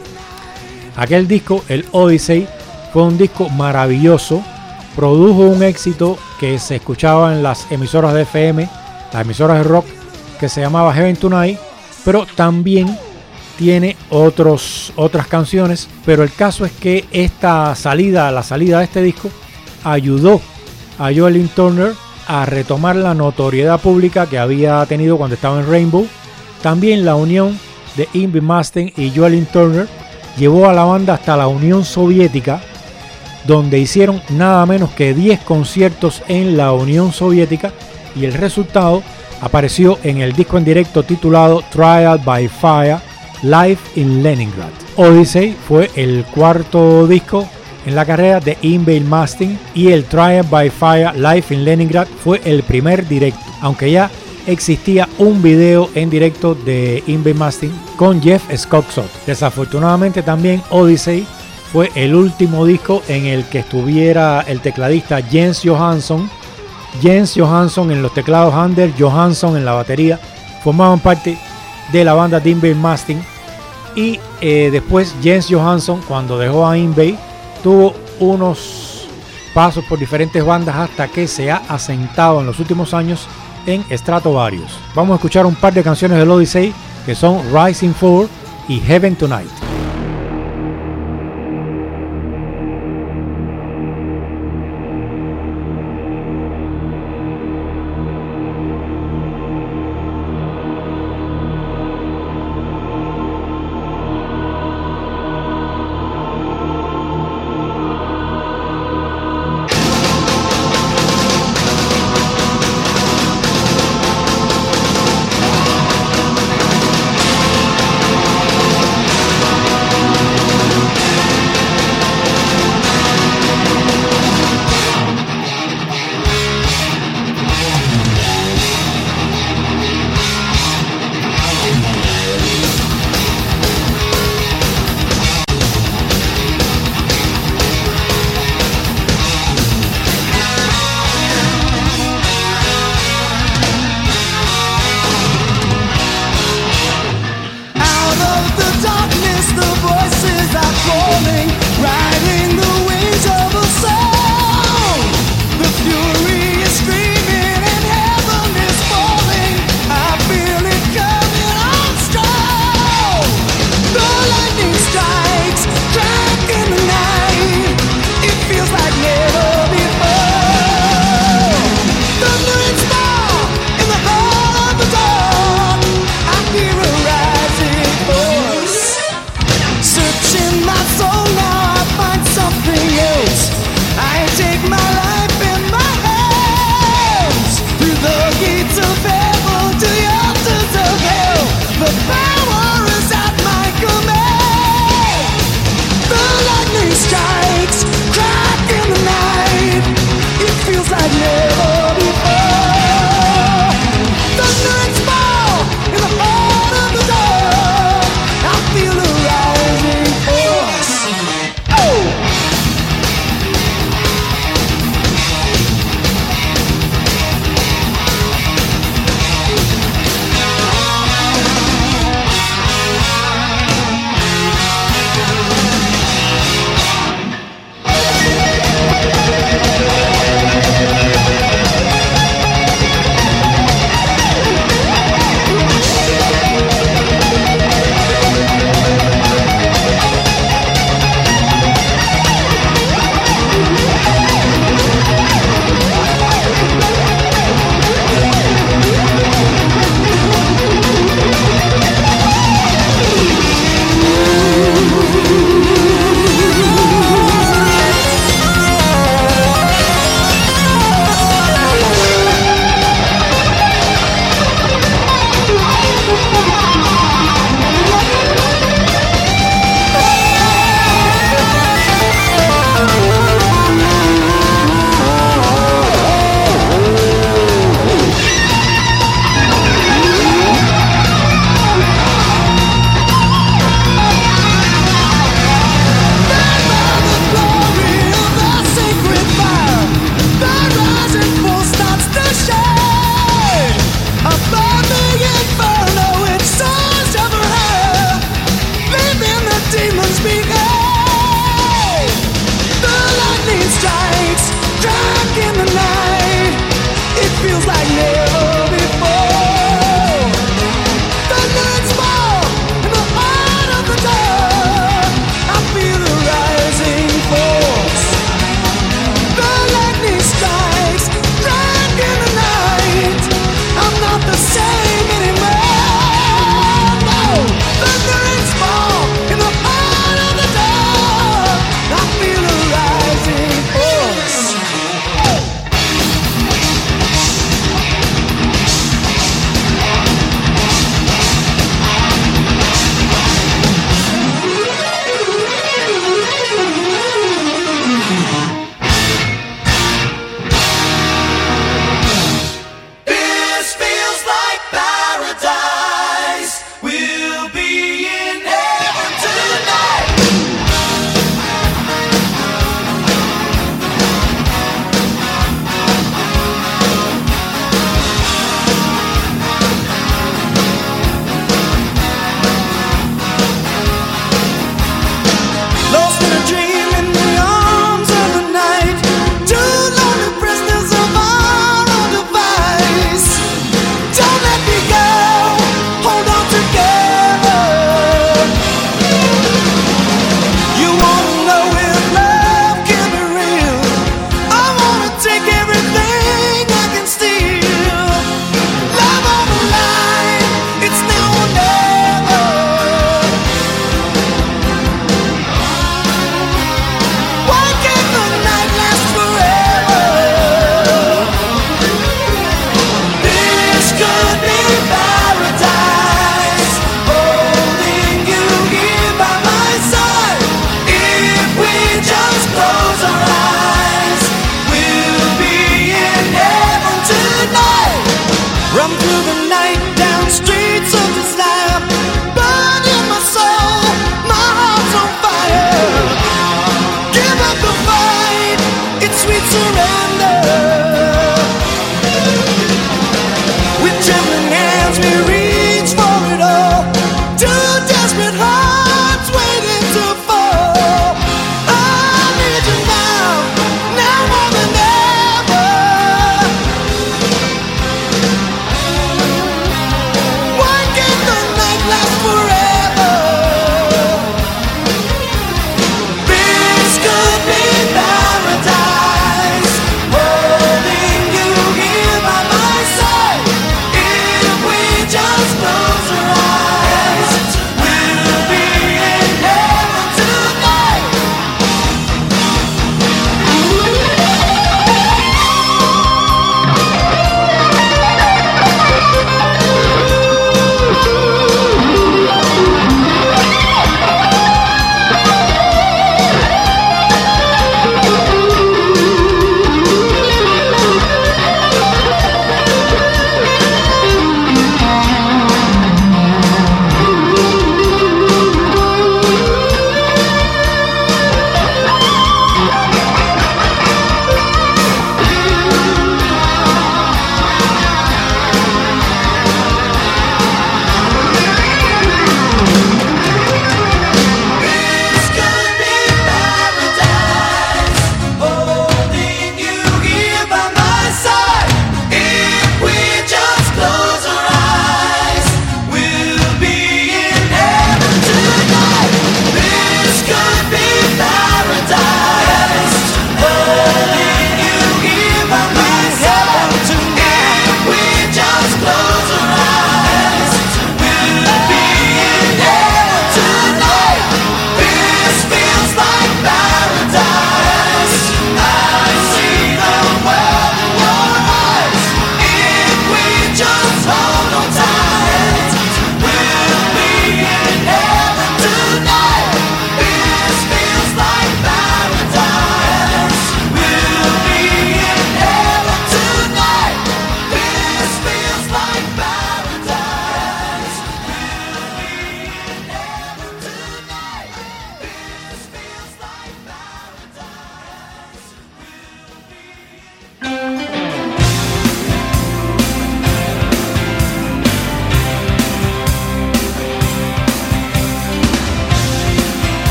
Aquel disco, el Odyssey, fue un disco maravilloso, produjo un éxito que se escuchaba en las emisoras de F M, las emisoras de rock, que se llamaba Heaven Tonight, pero también tiene otros, otras canciones, pero el caso es que esta salida, la salida de este disco, ayudó a Joe Turner a retomar la notoriedad pública que había tenido cuando estaba en Rainbow. También la unión de Yngwie Malmsteen y Joe Turner llevó a la banda hasta la Unión Soviética, donde hicieron nada menos que diez conciertos en la Unión Soviética, y el resultado apareció en el disco en directo titulado Trial by Fire Live in Leningrad. Odyssey fue el cuarto disco en la carrera de Yngwie Malmsteen y el Trial by Fire Live in Leningrad fue el primer directo, aunque ya existía un video en directo de Yngwie Malmsteen con Jeff Scott. Desafortunadamente también Odyssey fue el último disco en el que estuviera el tecladista Jens Johansson. Jens Johansson en los teclados, Anders Johansson en la batería, formaban parte de la banda de Yngwie Malmsteen. Y eh, después Jens Johansson, cuando dejó a Yngwie, tuvo unos pasos por diferentes bandas hasta que se ha asentado en los últimos años en Stratovarius. Vamos a escuchar un par de canciones del Odyssey que son Rising four y Heaven Tonight. We'll be right back.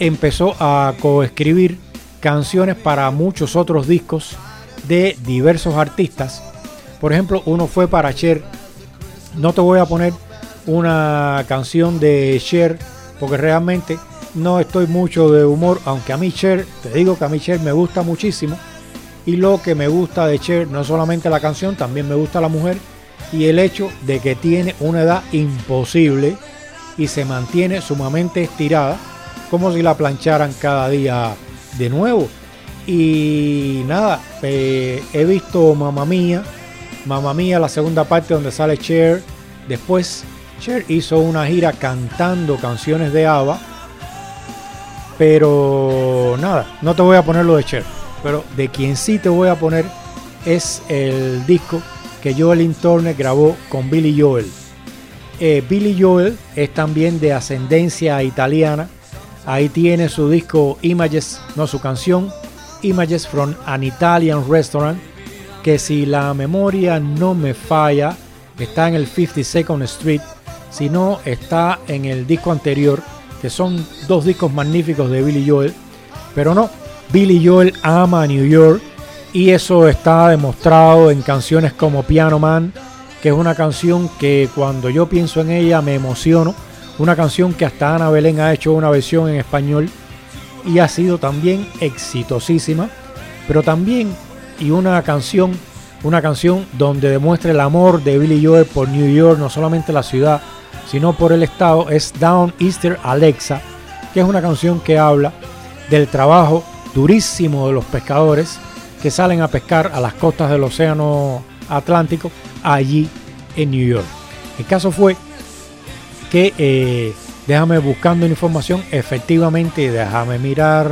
empezó a coescribir canciones para muchos otros discos de diversos artistas. Por ejemplo, uno fue para Cher. No te voy a poner una canción de Cher porque realmente no estoy mucho de humor, aunque a mí Cher, te digo que a mí Cher me gusta muchísimo, y lo que me gusta de Cher no es solamente la canción, también me gusta la mujer y el hecho de que tiene una edad imposible y se mantiene sumamente estirada, como si la plancharan cada día de nuevo. Y nada, eh, he visto Mamma Mía, Mamma Mía, la segunda parte donde sale Cher. Después Cher hizo una gira cantando canciones de ABBA, pero nada, no te voy a poner lo de Cher, pero de quien sí te voy a poner es el disco que Jocelyn Turner grabó con Billy Joel. Eh, Billy Joel es también de ascendencia italiana. Ahí tiene su disco Images, no su canción, Images from an Italian Restaurant, que si la memoria no me falla, está en el fifty-second Street, si no está en el disco anterior, que son dos discos magníficos de Billy Joel. Pero no, Billy Joel ama a New York y eso está demostrado en canciones como Piano Man, que es una canción que cuando yo pienso en ella me emociono. Una canción que hasta Ana Belén ha hecho una versión en español y ha sido también exitosísima. Pero también, y una canción, una canción donde demuestra el amor de Billy Joel por New York, no solamente la ciudad, sino por el estado, es Down Easter Alexa, que es una canción que habla del trabajo durísimo de los pescadores que salen a pescar a las costas del océano Atlántico, allí en New York. El caso fue que, eh, déjame buscando información, efectivamente, déjame mirar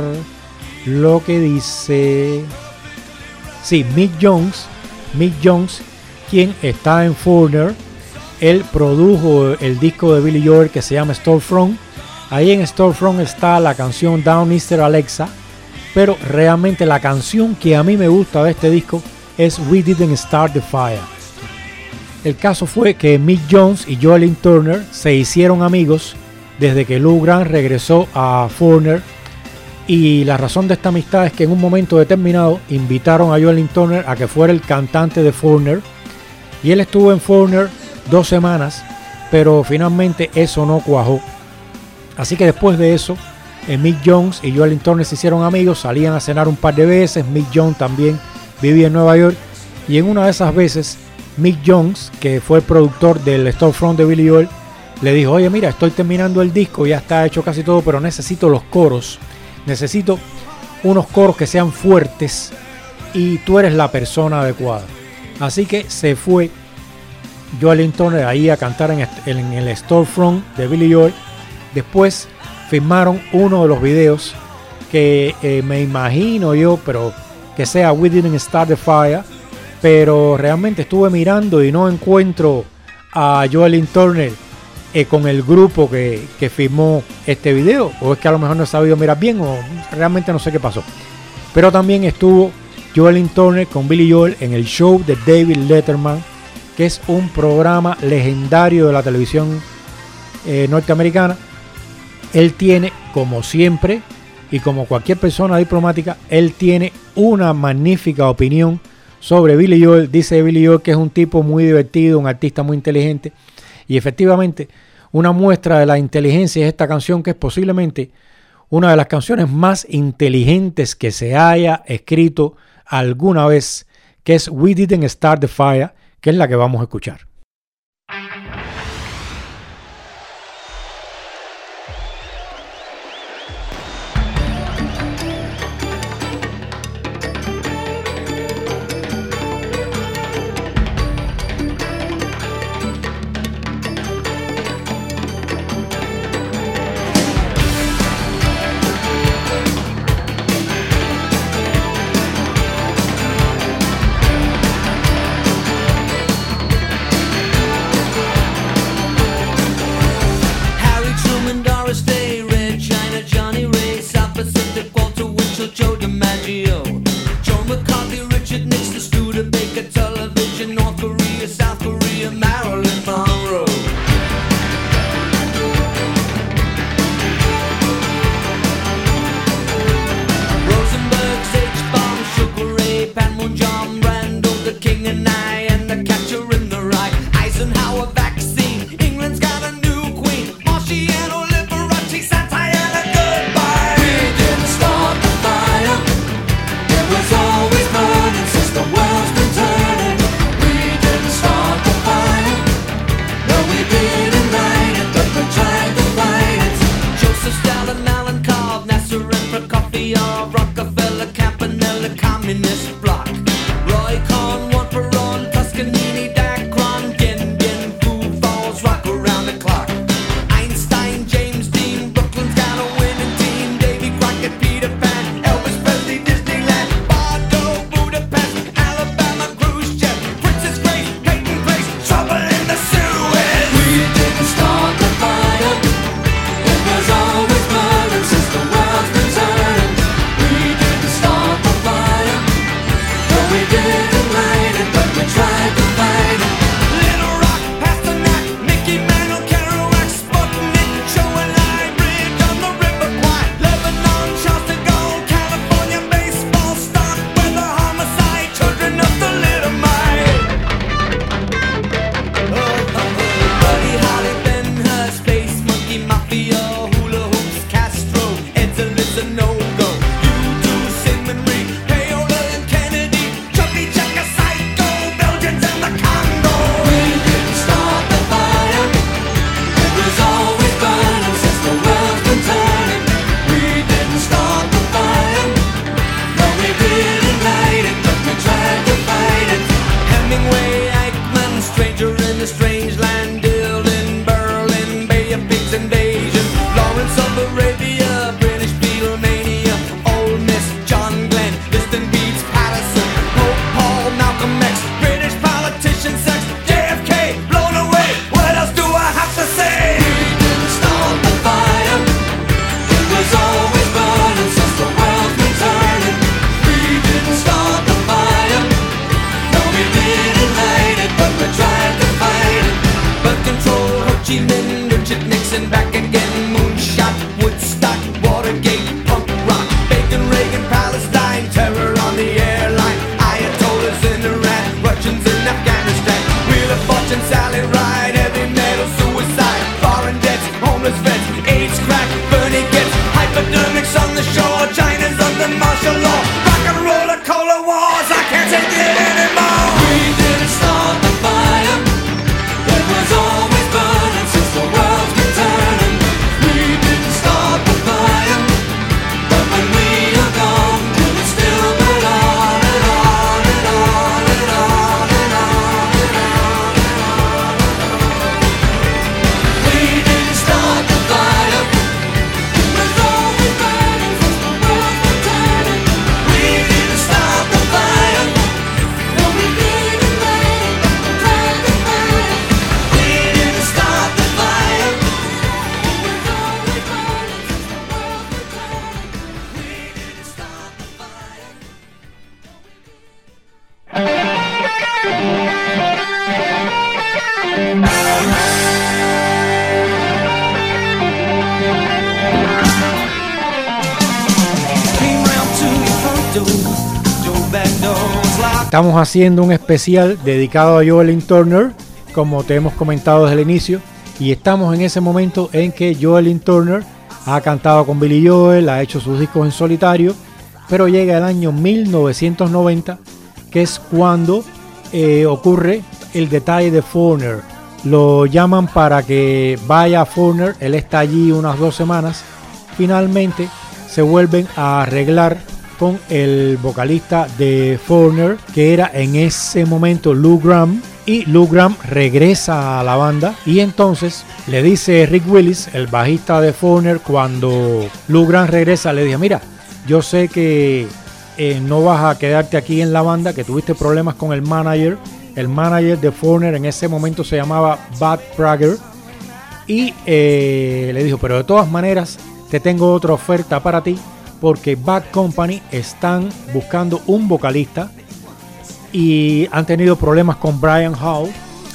lo que dice. Sí, Mick Jones, Mick Jones, quien está en Foreigner, él produjo el disco de Billy Joel que se llama Storefront. Ahí en Storefront está la canción Down Easter Alexa, pero realmente la canción que a mí me gusta de este disco es We Didn't Start the Fire. El caso fue que Mick Jones y Jocelyn Turner se hicieron amigos desde que Lou Grant regresó a Foreigner, y la razón de esta amistad es que en un momento determinado invitaron a Jocelyn Turner a que fuera el cantante de Foreigner, y él estuvo en Foreigner dos semanas, pero finalmente eso no cuajó. Así que después de eso, eh, Mick Jones y Jocelyn Turner se hicieron amigos, salían a cenar un par de veces. Mick Jones también vivía en Nueva York, y en una de esas veces Mick Jones, que fue el productor del Storefront de Billy Joel, le dijo: oye, mira, estoy terminando el disco, ya está hecho casi todo, pero necesito los coros, necesito unos coros que sean fuertes y tú eres la persona adecuada. Así que se fue Jocelyn Turner ahí a cantar en, en el Storefront de Billy Joel. Después filmaron uno de los videos que eh, me imagino yo, pero que sea We Didn't Start the Fire, pero realmente estuve mirando y no encuentro a Jocelyn Turner eh, con el grupo que, que filmó este video, o es que a lo mejor no he sabido mirar bien, o realmente no sé qué pasó. Pero también estuvo Jocelyn Turner con Billy Joel en el show de David Letterman, que es un programa legendario de la televisión eh, norteamericana. Él tiene, como siempre, y como cualquier persona diplomática, él tiene una magnífica opinión sobre Billy Joel. Dice Billy Joel que es un tipo muy divertido, un artista muy inteligente, y efectivamente una muestra de la inteligencia es esta canción, que es posiblemente una de las canciones más inteligentes que se haya escrito alguna vez, que es We Didn't Start the Fire, que es la que vamos a escuchar. is a no-go. You do Seminary, Paola and Kennedy, Chubby Checker, Psycho, Belgians and the Congo. We didn't start the fire, it was always burning since the world's been turning. We didn't start the fire, no we didn't light it, but we tried to fight it. Hemingway, Eichmann, stranger in a strange land, Dylan, Berlin, Bay of Pigs invasion, Lawrence of Arabia, British Beatlemania, Old Miss, John Glenn, Liston Beats, Patterson, Pope Paul, Malcolm X, British politician, sex, J F K, blown away. What else do I have to say? We didn't start the fire, it was always burning since the world's been turning. We didn't start the fire, no we didn't light it, but we tried to fight it. But control, Ho Chi Minh, Richard Nixon, back again, moonshot, Woodstock, Watergate, punk rock, Bacon, Reagan, Palestine, terror on the airline, Ayatollahs in Iran, Russians in Afghanistan, Wheel of Fortune, Sally Ride, heavy metal, suicide, foreign debts, homeless vets, AIDS, crack, Bernie gets, hypodermics on the shore, China's under martial law, rock and roller, cola wars, I can't take it anymore. We didn't start the fire, it was always burning since the world's been turning. We didn't start the fire, but when we are gone, will it still burn on and on and on and on and on and on and on? We didn't start the fire, it was always burning since the world's been turning. We didn't start the fire, no we didn't light it, but we tried to fight it. We didn't start the fire, it was always burning since the world's been turning. We didn't start the fire. Came round to your front door, your back door was locked. Estamos haciendo un especial dedicado a Joelyn Turner, como te hemos comentado desde el inicio, y estamos en ese momento en que Joelyn Turner ha cantado con Billy Joel, ha hecho sus discos en solitario, pero llega el año mil novecientos noventa, que es cuando eh, ocurre el detalle de Foreigner. Lo llaman para que vaya a Foreigner, él está allí unas dos semanas, finalmente se vuelven a arreglar con el vocalista de Foreigner, que era en ese momento Lou Gramm, y Lou Gramm regresa a la banda y entonces le dice Rick Willis, el bajista de Foreigner, cuando Lou Gramm regresa, le dice: mira, yo sé que eh, no vas a quedarte aquí en la banda, que tuviste problemas con el manager, el manager de Foreigner en ese momento se llamaba Bud Prager, y eh, le dijo, pero de todas maneras te tengo otra oferta para ti, porque Bad Company están buscando un vocalista y han tenido problemas con Brian Howe.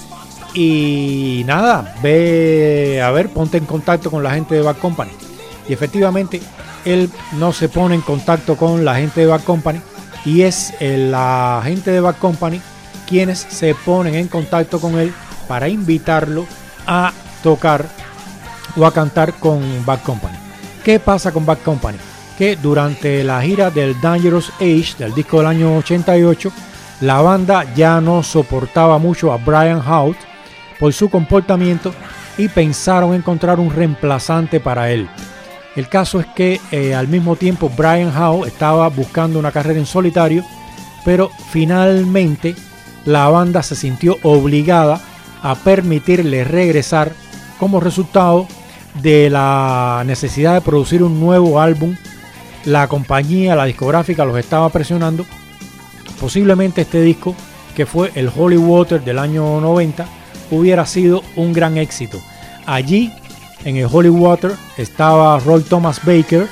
Y nada, ve a ver, ponte en contacto con la gente de Bad Company. Y efectivamente, él no se pone en contacto con la gente de Bad Company y es la gente de Bad Company quienes se ponen en contacto con él para invitarlo a tocar o a cantar con Bad Company. ¿Qué pasa con Bad Company? Que durante la gira del Dangerous Age, del disco del año ochenta y ocho, la banda ya no soportaba mucho a Brian Howe por su comportamiento y pensaron encontrar un reemplazante para él. El caso es que eh, al mismo tiempo Brian Howe estaba buscando una carrera en solitario, pero finalmente la banda se sintió obligada a permitirle regresar como resultado de la necesidad de producir un nuevo álbum. La compañía, la discográfica los estaba presionando. Posiblemente este disco, que fue el Holy Water del año noventa, hubiera sido un gran éxito. Allí, en el Holy Water, estaba Roy Thomas Baker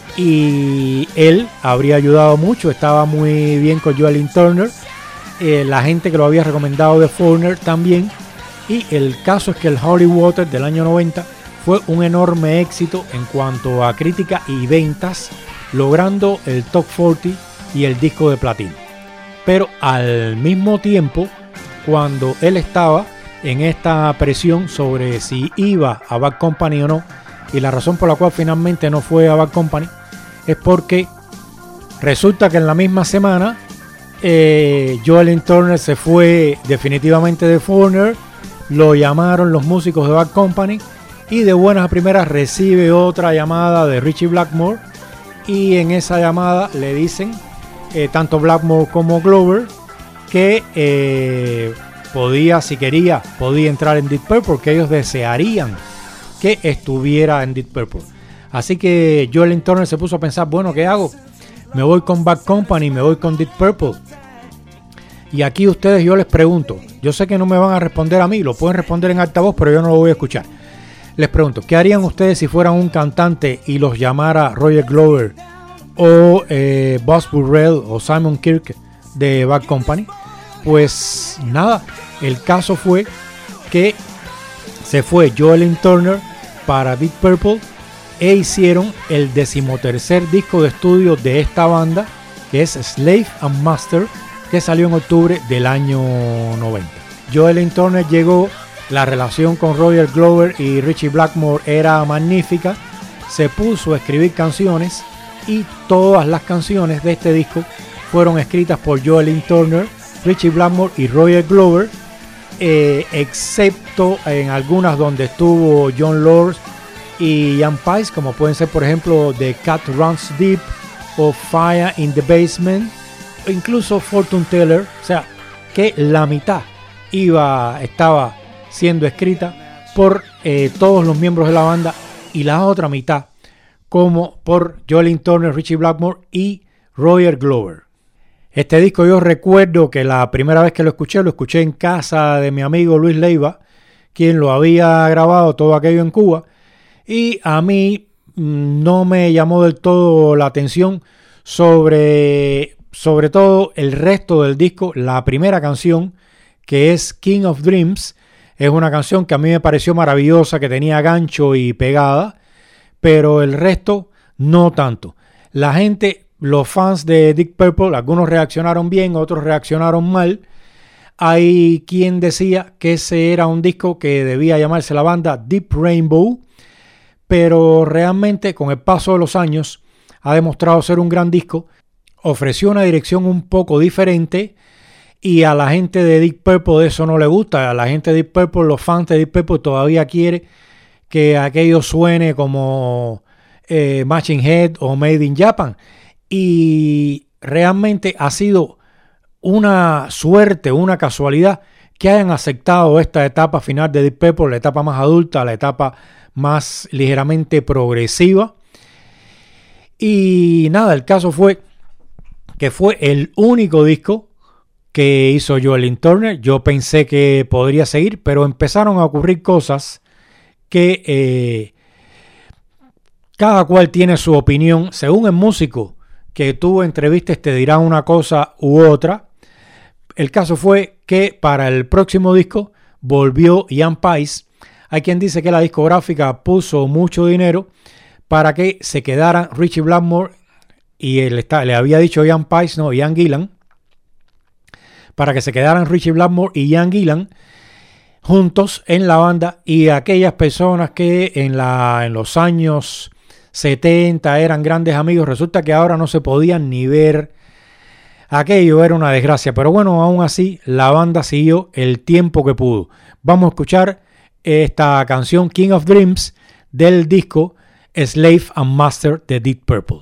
y él habría ayudado mucho, estaba muy bien con Joelyn Turner, eh, la gente que lo había recomendado de Foreigner también. Y el caso es que el Holy Water del año noventa fue un enorme éxito en cuanto a crítica y ventas, logrando el Top cuarenta y el disco de platino. Pero al mismo tiempo, cuando él estaba en esta presión sobre si iba a Bad Company o no, y la razón por la cual finalmente no fue a Bad Company, es porque resulta que en la misma semana eh, Joel Turner se fue definitivamente de Foreigner, lo llamaron los músicos de Bad Company y de buenas a primeras recibe otra llamada de Ritchie Blackmore y en esa llamada le dicen eh, tanto Blackmore como Glover que eh, podía, si quería, podía entrar en Deep Purple porque ellos desearían que estuviera en Deep Purple. Así que Joel Turner se puso a pensar, bueno, ¿qué hago? Me voy con Bad Company, me voy con Deep Purple. Y aquí ustedes yo les pregunto, yo sé que no me van a responder a mí, lo pueden responder en altavoz, pero yo no lo voy a escuchar. Les pregunto, ¿qué harían ustedes si fueran un cantante y los llamara Roger Glover o eh, Buzz Burrell o Simon Kirke de Bad Company? Pues nada, el caso fue que se fue Joel Turner para Deep Purple e hicieron el decimotercer disco de estudio de esta banda, que es Slave and Master, que salió en octubre del año noventa. Joel Turner llegó, la relación con Roger Glover y Ritchie Blackmore era magnífica, se puso a escribir canciones y todas las canciones de este disco fueron escritas por Joel Turner, Ritchie Blackmore y Roger Glover, eh, excepto en algunas donde estuvo John Lord y Ian Paice, como pueden ser por ejemplo The Cat Runs Deep o Fire in the Basement, o incluso Fortune Teller, o sea que la mitad iba, estaba siendo escrita por eh, todos los miembros de la banda y la otra mitad como por Joel Turner, Ritchie Blackmore y Roger Glover. Este disco yo recuerdo que la primera vez que lo escuché, lo escuché en casa de mi amigo Luis Leiva, quien lo había grabado todo aquello en Cuba, y a mí no me llamó del todo la atención sobre, sobre todo el resto del disco. La primera canción, que es King of Dreams, es una canción que a mí me pareció maravillosa, que tenía gancho y pegada, pero el resto no tanto. La gente, los fans de Deep Purple, algunos reaccionaron bien, otros reaccionaron mal. Hay quien decía que ese era un disco que debía llamarse la banda Deep Rainbow, pero realmente con el paso de los años ha demostrado ser un gran disco. Ofreció una dirección un poco diferente y a la gente de Deep Purple eso no le gusta. A la gente de Deep Purple, los fans de Deep Purple todavía quiere que aquello suene como eh, Machine Head o Made in Japan. Y realmente ha sido una suerte, una casualidad que hayan aceptado esta etapa final de Deep Purple, la etapa más adulta, la etapa más ligeramente progresiva. Y nada, el caso fue que fue el único disco que hizo Joel Turner. Yo pensé que podría seguir, pero empezaron a ocurrir cosas que eh, cada cual tiene su opinión. Según el músico que tú entrevistes te dirá una cosa u otra. El caso fue que para el próximo disco volvió Ian Paice. Hay quien dice que la discográfica puso mucho dinero para que se quedaran Ritchie Blackmore y él está, le había dicho Ian Paice, no, Ian Gillan, para que se quedaran Ritchie Blackmore y Ian Gillan juntos en la banda, y aquellas personas que en, la, en los años setenta eran grandes amigos, resulta que ahora no se podían ni ver. Aquello era una desgracia, pero bueno, aún así la banda siguió el tiempo que pudo. Vamos a escuchar esta canción King of Dreams del disco Slave and Master de Deep Purple.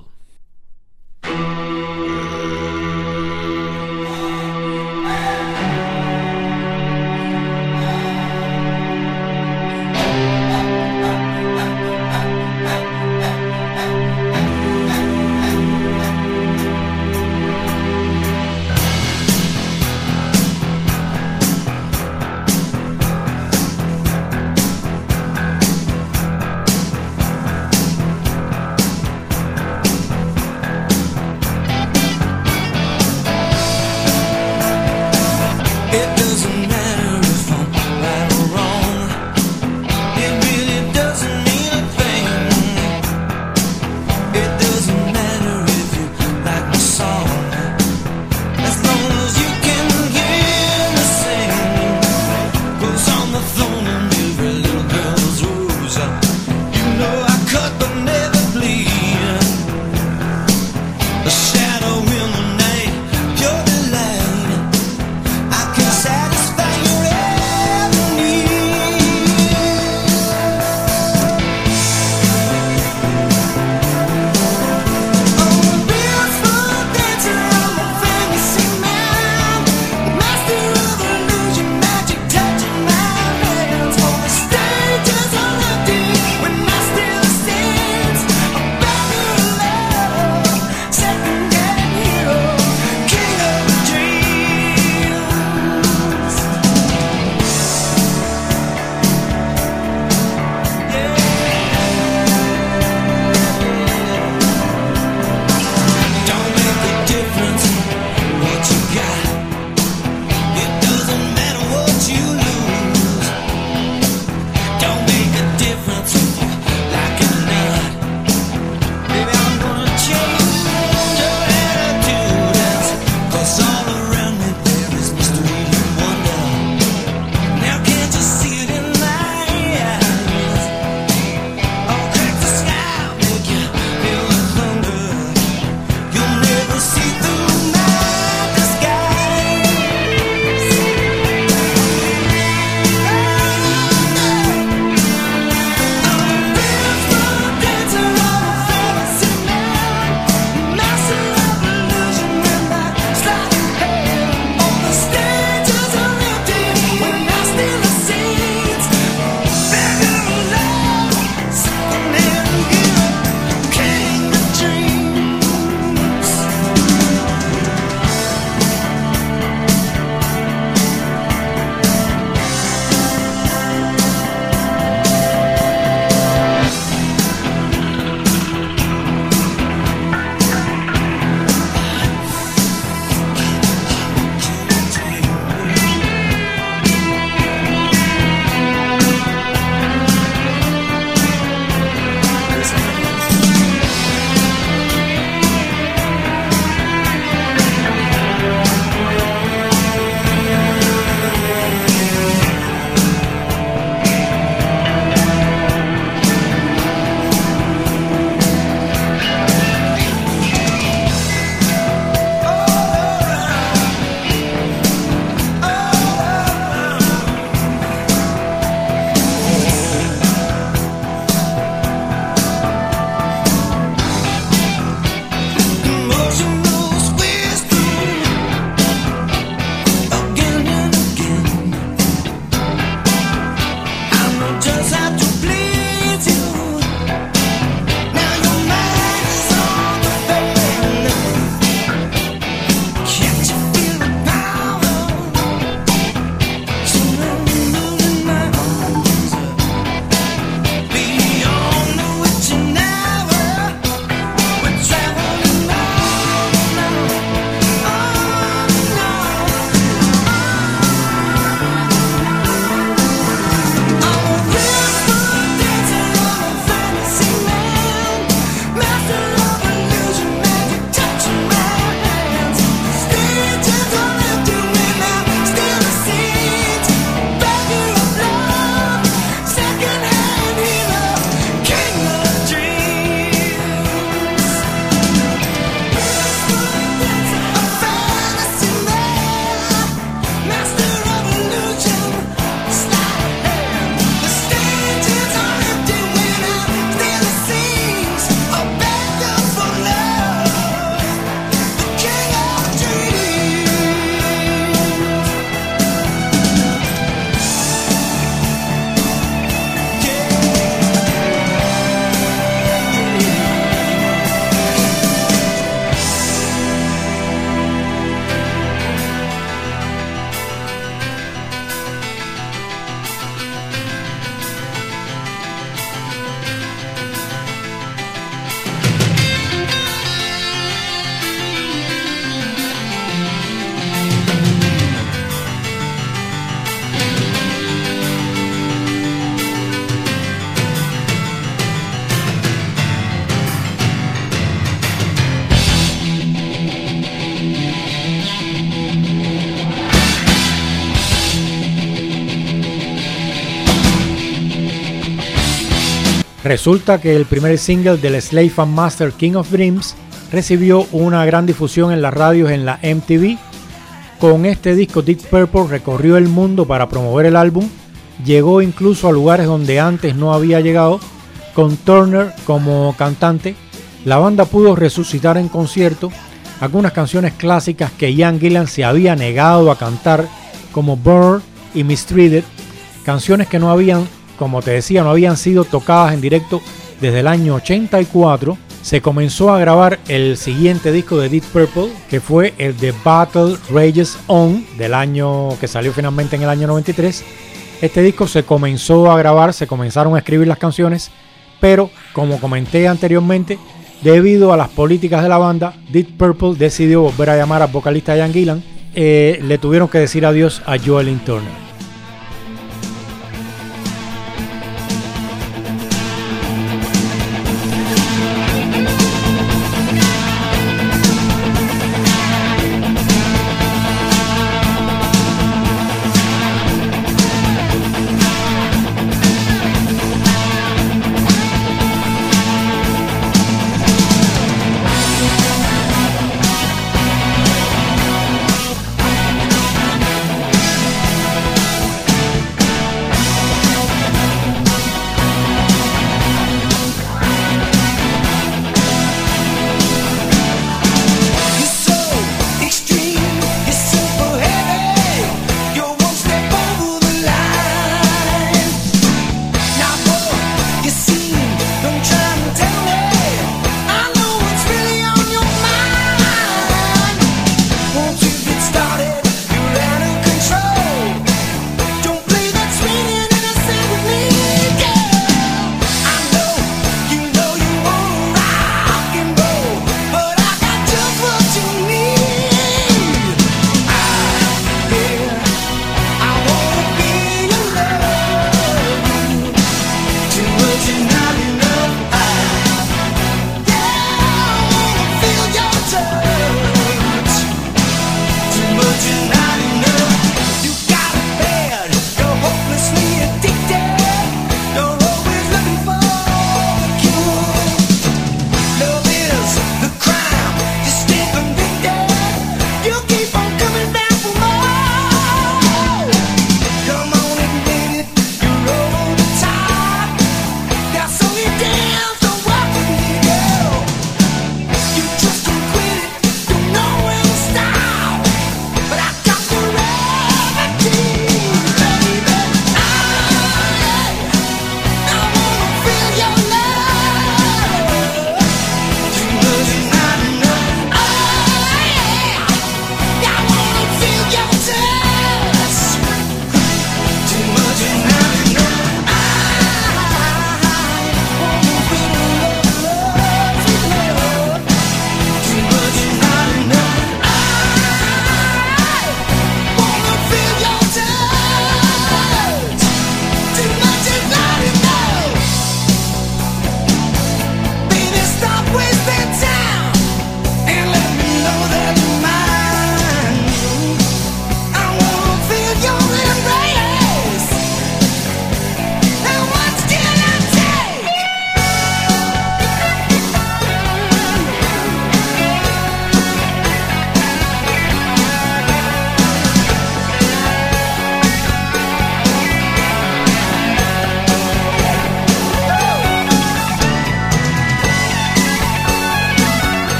Resulta que el primer single del Slave and Master King of Dreams recibió una gran difusión en las radios en la M T V. Con este disco Deep Purple recorrió el mundo para promover el álbum, llegó incluso a lugares donde antes no había llegado. Con Turner como cantante, la banda pudo resucitar en concierto algunas canciones clásicas que Ian Gillan se había negado a cantar, como Burn y Mistreated, canciones que no habían, como te decía, no habían sido tocadas en directo desde el año ochenta y cuatro. Se comenzó a grabar el siguiente disco de Deep Purple, que fue el The Battle Rages On, del año que salió finalmente en el año noventa y tres. Este disco se comenzó a grabar, se comenzaron a escribir las canciones, pero como comenté anteriormente, debido a las políticas de la banda, Deep Purple decidió volver a llamar al vocalista Ian Gillan. Eh, le tuvieron que decir adiós a Joel Turner.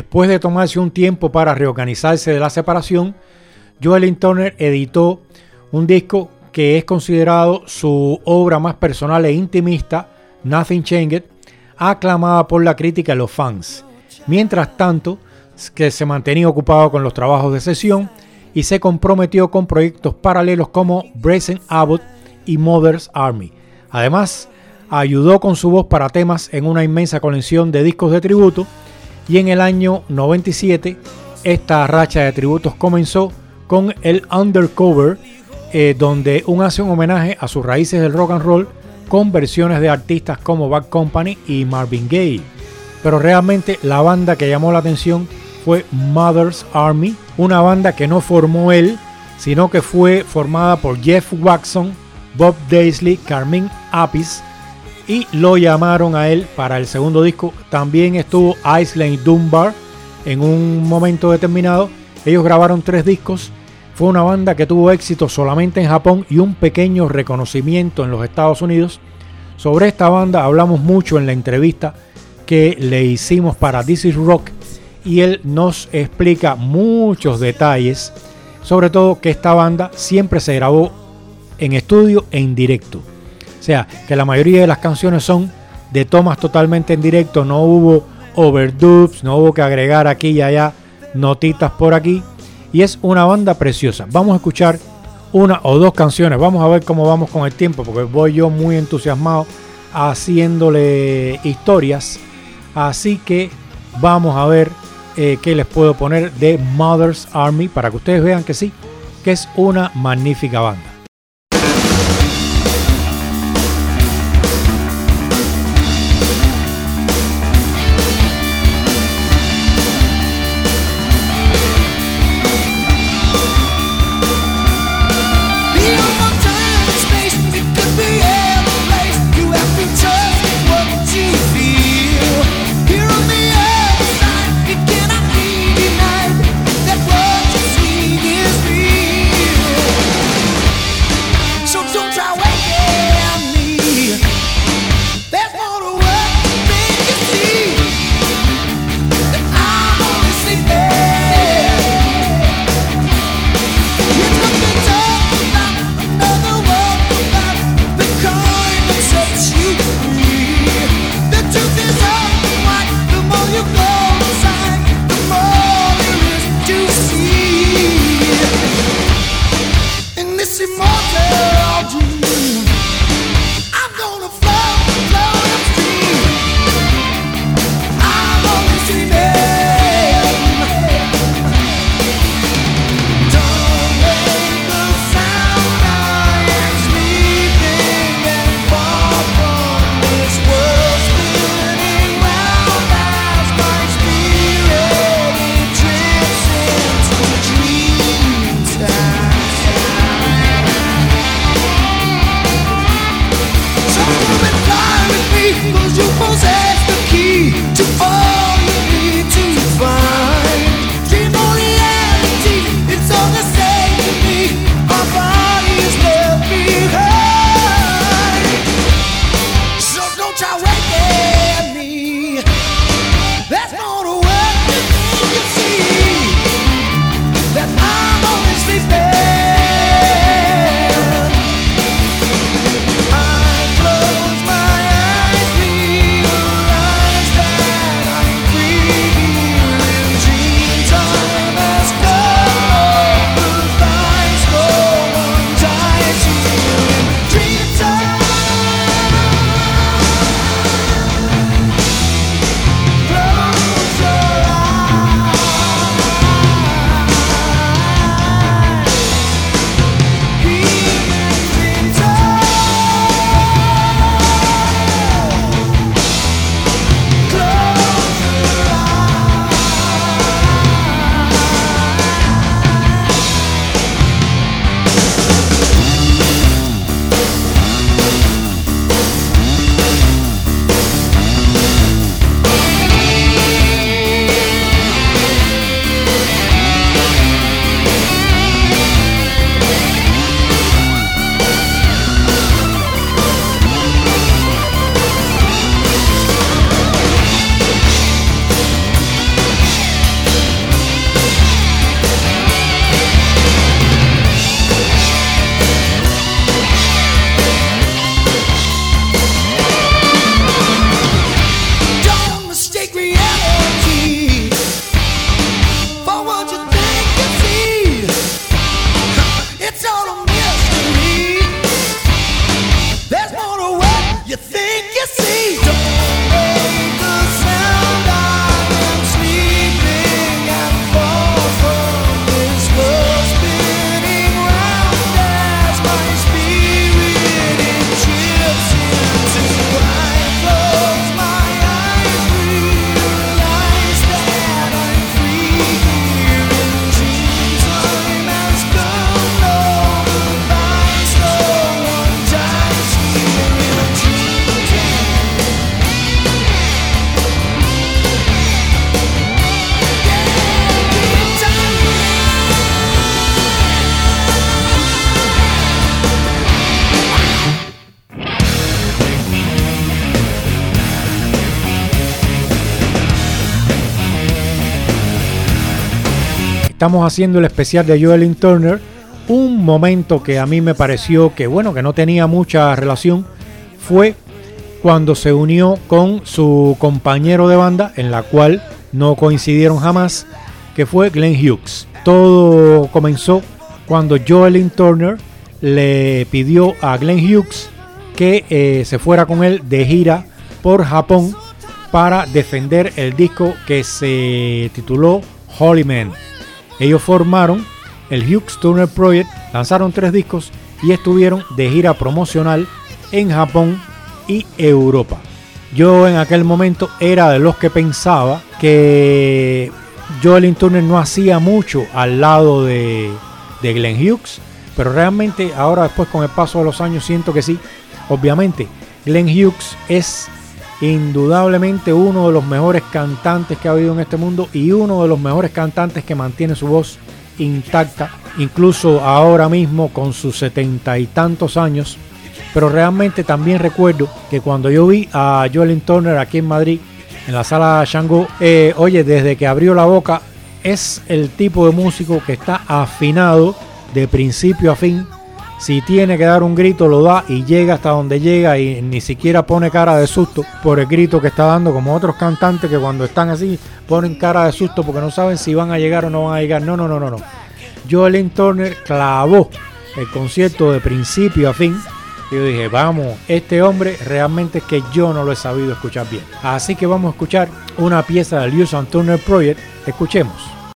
Después de tomarse un tiempo para reorganizarse de la separación, Joel Turner editó un disco que es considerado su obra más personal e intimista, Nothing Changed, aclamada por la crítica y los fans. Mientras tanto, que se mantenía ocupado con los trabajos de sesión y se comprometió con proyectos paralelos como Brazen Abbott y Mother's Army. Además, ayudó con su voz para temas en una inmensa colección de discos de tributo, y en el año noventa y siete esta racha de tributos comenzó con el Undercover, eh, donde un hace un homenaje a sus raíces del rock and roll con versiones de artistas como Bad Company y Marvin Gaye. Pero realmente la banda que llamó la atención fue Mother's Army, una banda que no formó él, sino que fue formada por Jeff Waxon, Bob Daisley, Carmine Appice, y lo llamaron a él para el segundo disco. También estuvo Aislinn Dunbar en un momento determinado. Ellos grabaron tres discos. Fue una banda que tuvo éxito solamente en Japón y un pequeño reconocimiento en los Estados Unidos. Sobre esta banda hablamos mucho en la entrevista que le hicimos para This Is Rock, y él nos explica muchos detalles, sobre todo que esta banda siempre se grabó en estudio e en directo. O sea, que la mayoría de las canciones son de tomas totalmente en directo, no hubo overdubs, no hubo que agregar aquí y allá notitas por aquí, y es una banda preciosa. Vamos a escuchar una o dos canciones, vamos a ver cómo vamos con el tiempo, porque voy yo muy entusiasmado haciéndole historias, así que vamos a ver eh, qué les puedo poner de Mother's Army para que ustedes vean que sí, que es una magnífica banda. estamos haciendo el especial de Joel Turner. Un momento que a mí me pareció que, bueno, que no tenía mucha relación fue cuando se unió con su compañero de banda, en la cual no coincidieron jamás, que fue Glenn Hughes. Todo comenzó cuando Joel Turner le pidió a Glenn Hughes que eh, se fuera con él de gira por Japón para defender el disco que se tituló Holy Man. Ellos formaron el Hughes Turner Project, lanzaron tres discos y estuvieron de gira promocional en Japón y Europa. Yo en aquel momento era de los que pensaba que Joel Turner no hacía mucho al lado de, de Glenn Hughes, pero realmente ahora después con el paso de los años siento que sí. Obviamente Glenn Hughes es indudablemente uno de los mejores cantantes que ha habido en este mundo y uno de los mejores cantantes que mantiene su voz intacta, incluso ahora mismo con sus setenta y tantos años. Pero realmente también recuerdo que cuando yo vi a Joel Turner aquí en Madrid, en la sala Shango, eh, oye, desde que abrió la boca, es el tipo de músico que está afinado de principio a fin. Si tiene que dar un grito, lo da y llega hasta donde llega y ni siquiera pone cara de susto por el grito que está dando, como otros cantantes que cuando están así ponen cara de susto porque no saben si van a llegar o no van a llegar. No, no, no, no, no. Joel Turner clavó el concierto de principio a fin. Y yo dije, vamos, este hombre realmente es que yo no lo he sabido escuchar bien. Así que vamos a escuchar una pieza del Hughes Turner Project. Escuchemos.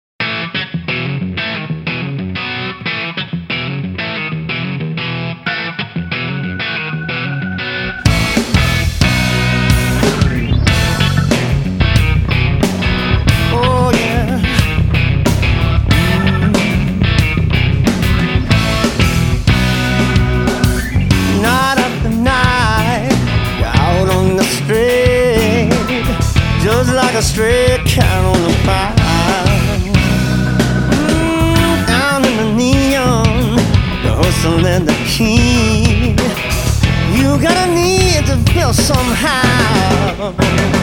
A stray cat on the pile, mm, down in the neon, the hustle and the key. You got a need to feel somehow.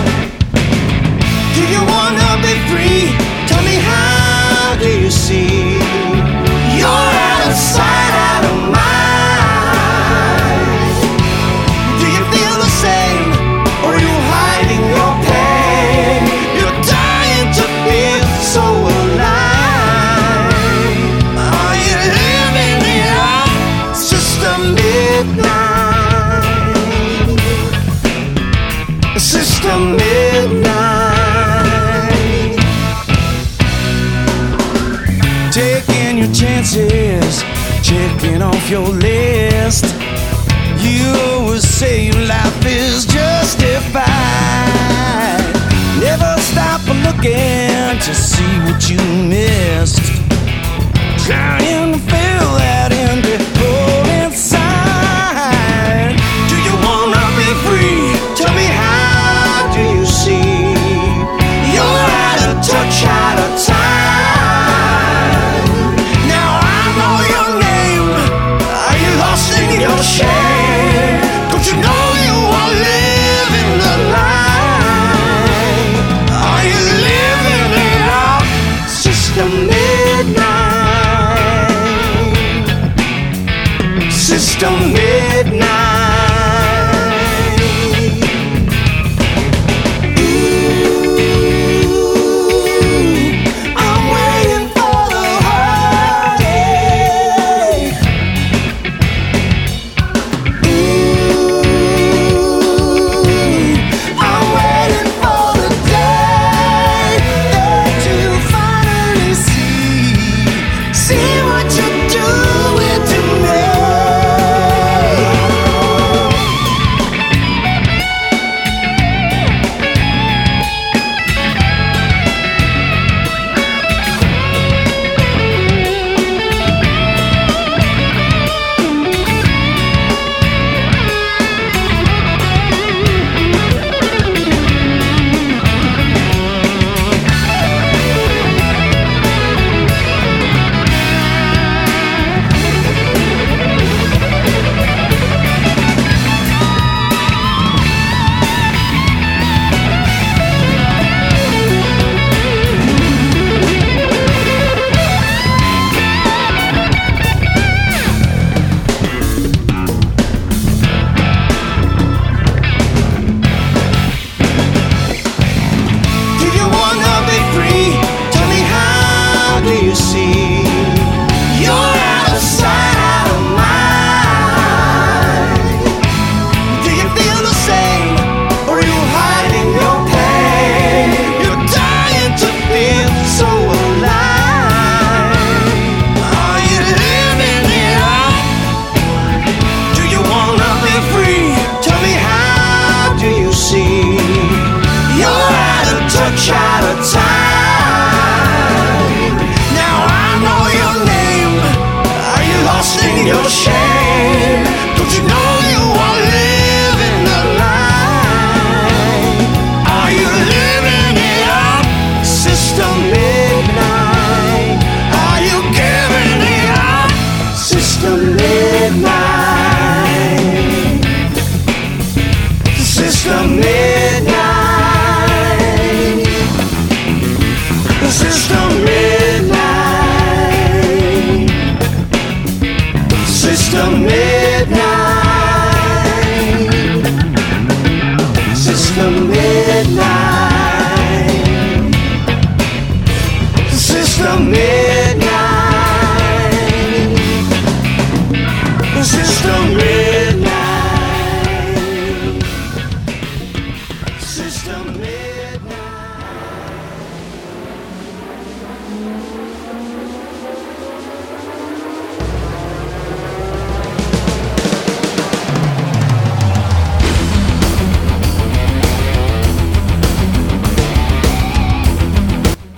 Do you wanna be free? Tell me, how do you see? You're out of sight, out of mind. Do you feel the same, or are you hiding your pain? So alive, are you living it up? It's just a midnight, it's just a midnight. Taking your chances, checking off your list. You always say your life is justified. Never stop looking to see what you missed. Trying to fill that empty hole inside. Do you wanna be free? Tell me, how do you see? You're out of touch, out of time. Now I know your name. Are you lost in your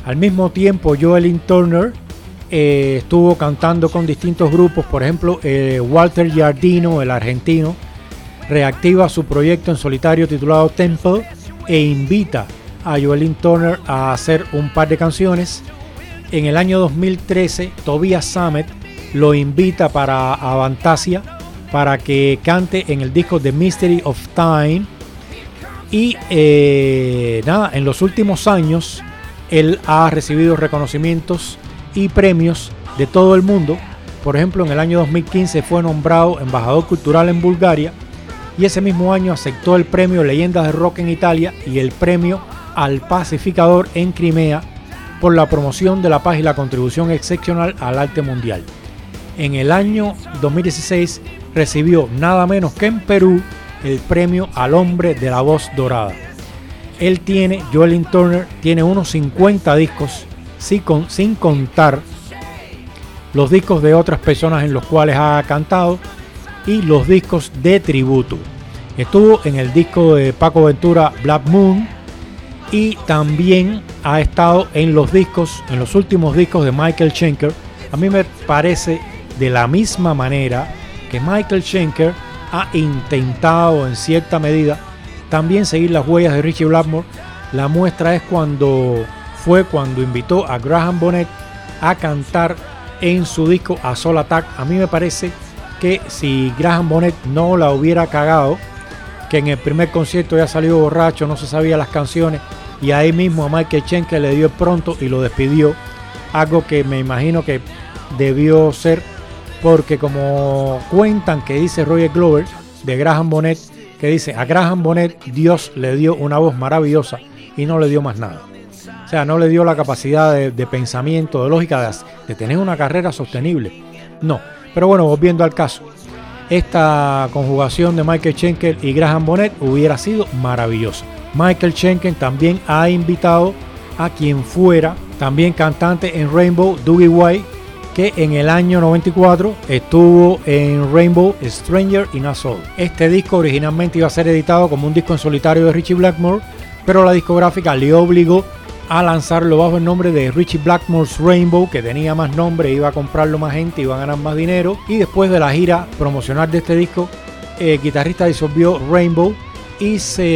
Al mismo tiempo, Joelyn Turner eh, estuvo cantando con distintos grupos. Por ejemplo, eh, Walter Giardino, el argentino, reactiva su proyecto en solitario titulado Temple e invita a Joelyn Turner a hacer un par de canciones. En el año dos mil trece, Tobias Sammet lo invita para Avantasia para que cante en el disco The Mystery of Time. Y eh, nada, en los últimos años él ha recibido reconocimientos y premios de todo el mundo. Por ejemplo, en el año dos mil quince fue nombrado embajador cultural en Bulgaria y ese mismo año aceptó el premio Leyendas de Rock en Italia y el premio al Pacificador en Crimea por la promoción de la paz y la contribución excepcional al arte mundial. En el año dos mil dieciséis recibió nada menos que en Perú el premio al hombre de la voz dorada. Él tiene, Joelyn Turner, tiene unos cincuenta discos, sin, con, sin contar los discos de otras personas en los cuales ha cantado y los discos de tributo. Estuvo en el disco de Paco Ventura, Black Moon, y también ha estado en los discos, en los últimos discos de Michael Schenker. A mí me parece de la misma manera que Michael Schenker ha intentado en cierta medida también seguir las huellas de Ritchie Blackmore. La muestra es cuando fue cuando invitó a Graham Bonnet a cantar en su disco A Soul Attack. A mí me parece que si Graham Bonnet no la hubiera cagado, que en el primer concierto ya salió borracho, no se sabía las canciones y ahí mismo a Michael Schenker le dio el pronto y lo despidió, algo que me imagino que debió ser porque, como cuentan que dice Roger Glover de Graham Bonnet, que dice a Graham Bonnet Dios le dio una voz maravillosa y no le dio más nada. O sea, no le dio la capacidad de, de pensamiento, de lógica, de, de tener una carrera sostenible. No, pero bueno, volviendo al caso, esta conjugación de Michael Schenker y Graham Bonnet hubiera sido maravillosa. Michael Schenker también ha invitado a quien fuera también cantante en Rainbow, Dougie White, que en el año noventa y cuatro estuvo en Rainbow, Stranger in a Soul. Este disco originalmente iba a ser editado como un disco en solitario de Ritchie Blackmore, pero la discográfica le obligó a lanzarlo bajo el nombre de Ritchie Blackmore's Rainbow, que tenía más nombre, iba a comprarlo más gente, iba a ganar más dinero. Y después de la gira promocional de este disco, el guitarrista disolvió Rainbow y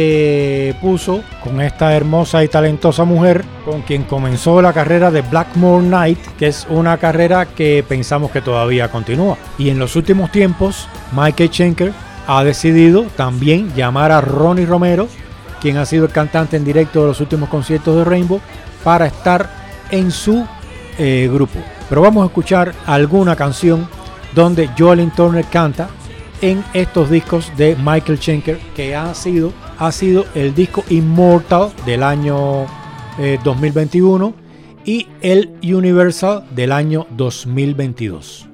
se puso con esta hermosa y talentosa mujer con quien comenzó la carrera de Blackmore Night, que es una carrera que pensamos que todavía continúa. Y en los últimos tiempos, Michael Schenker ha decidido también llamar a Ronnie Romero, quien ha sido el cantante en directo de los últimos conciertos de Rainbow, para estar en su eh, grupo. Pero vamos a escuchar alguna canción donde Joelyn Turner canta en estos discos de Michael Schenker, que ha sido, ha sido el disco Immortal del año eh, dos mil veintiuno y el Universal del año dos mil veintidós.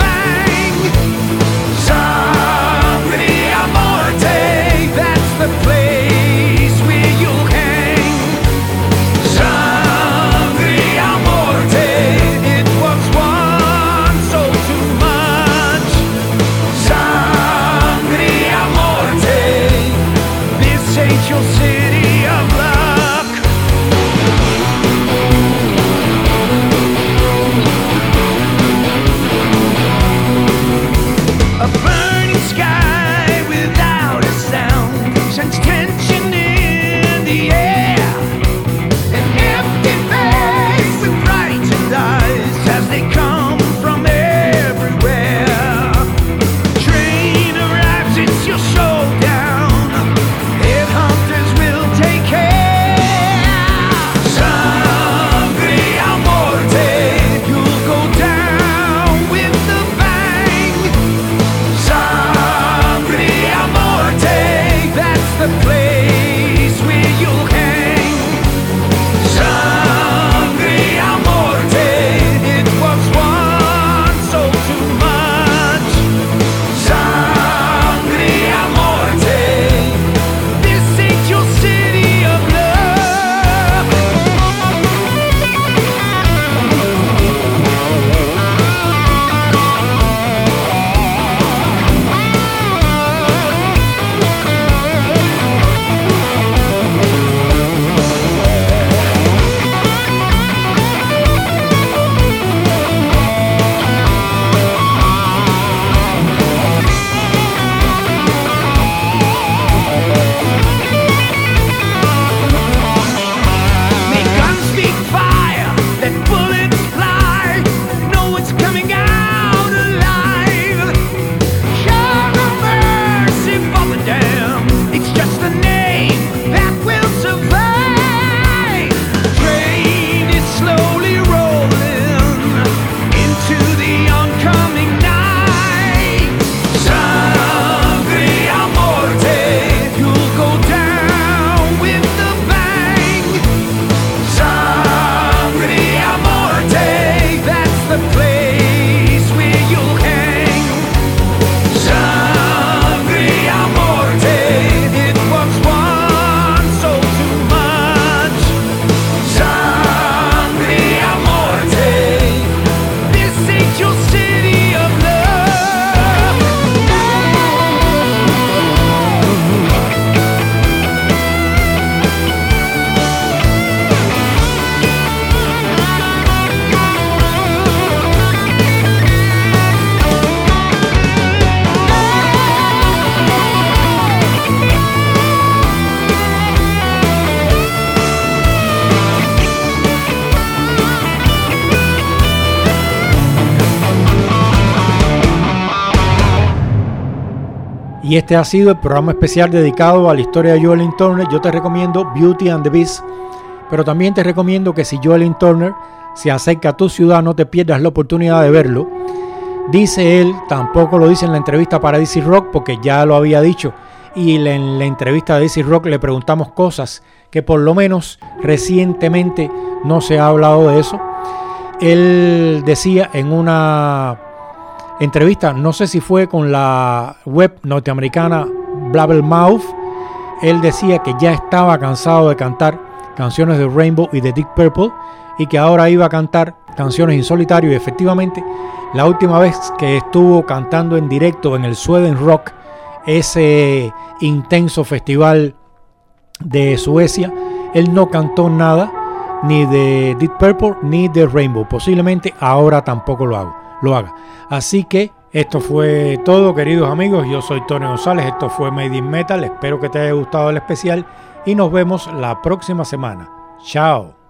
The Y este ha sido el programa especial dedicado a la historia de Joel Turner. Yo te recomiendo Beauty and the Beast, pero también te recomiendo que si Joel Turner se acerca a tu ciudad, no te pierdas la oportunidad de verlo. Dice él, tampoco lo dice en la entrevista para D C Rock, porque ya lo había dicho, y en la entrevista de D C Rock le preguntamos cosas que por lo menos recientemente no se ha hablado de eso. Él decía en una entrevista, no sé si fue con la web norteamericana Blabbermouth, él decía que ya estaba cansado de cantar canciones de Rainbow y de Deep Purple y que ahora iba a cantar canciones en solitario. Y efectivamente, la última vez que estuvo cantando en directo en el Sweden Rock, ese intenso festival de Suecia, él no cantó nada ni de Deep Purple ni de Rainbow. Posiblemente ahora tampoco lo hago, lo haga. Así que esto fue todo, queridos amigos. Yo soy Tony González, esto fue Made in Metal. Espero que te haya gustado el especial y nos vemos la próxima semana. Chao.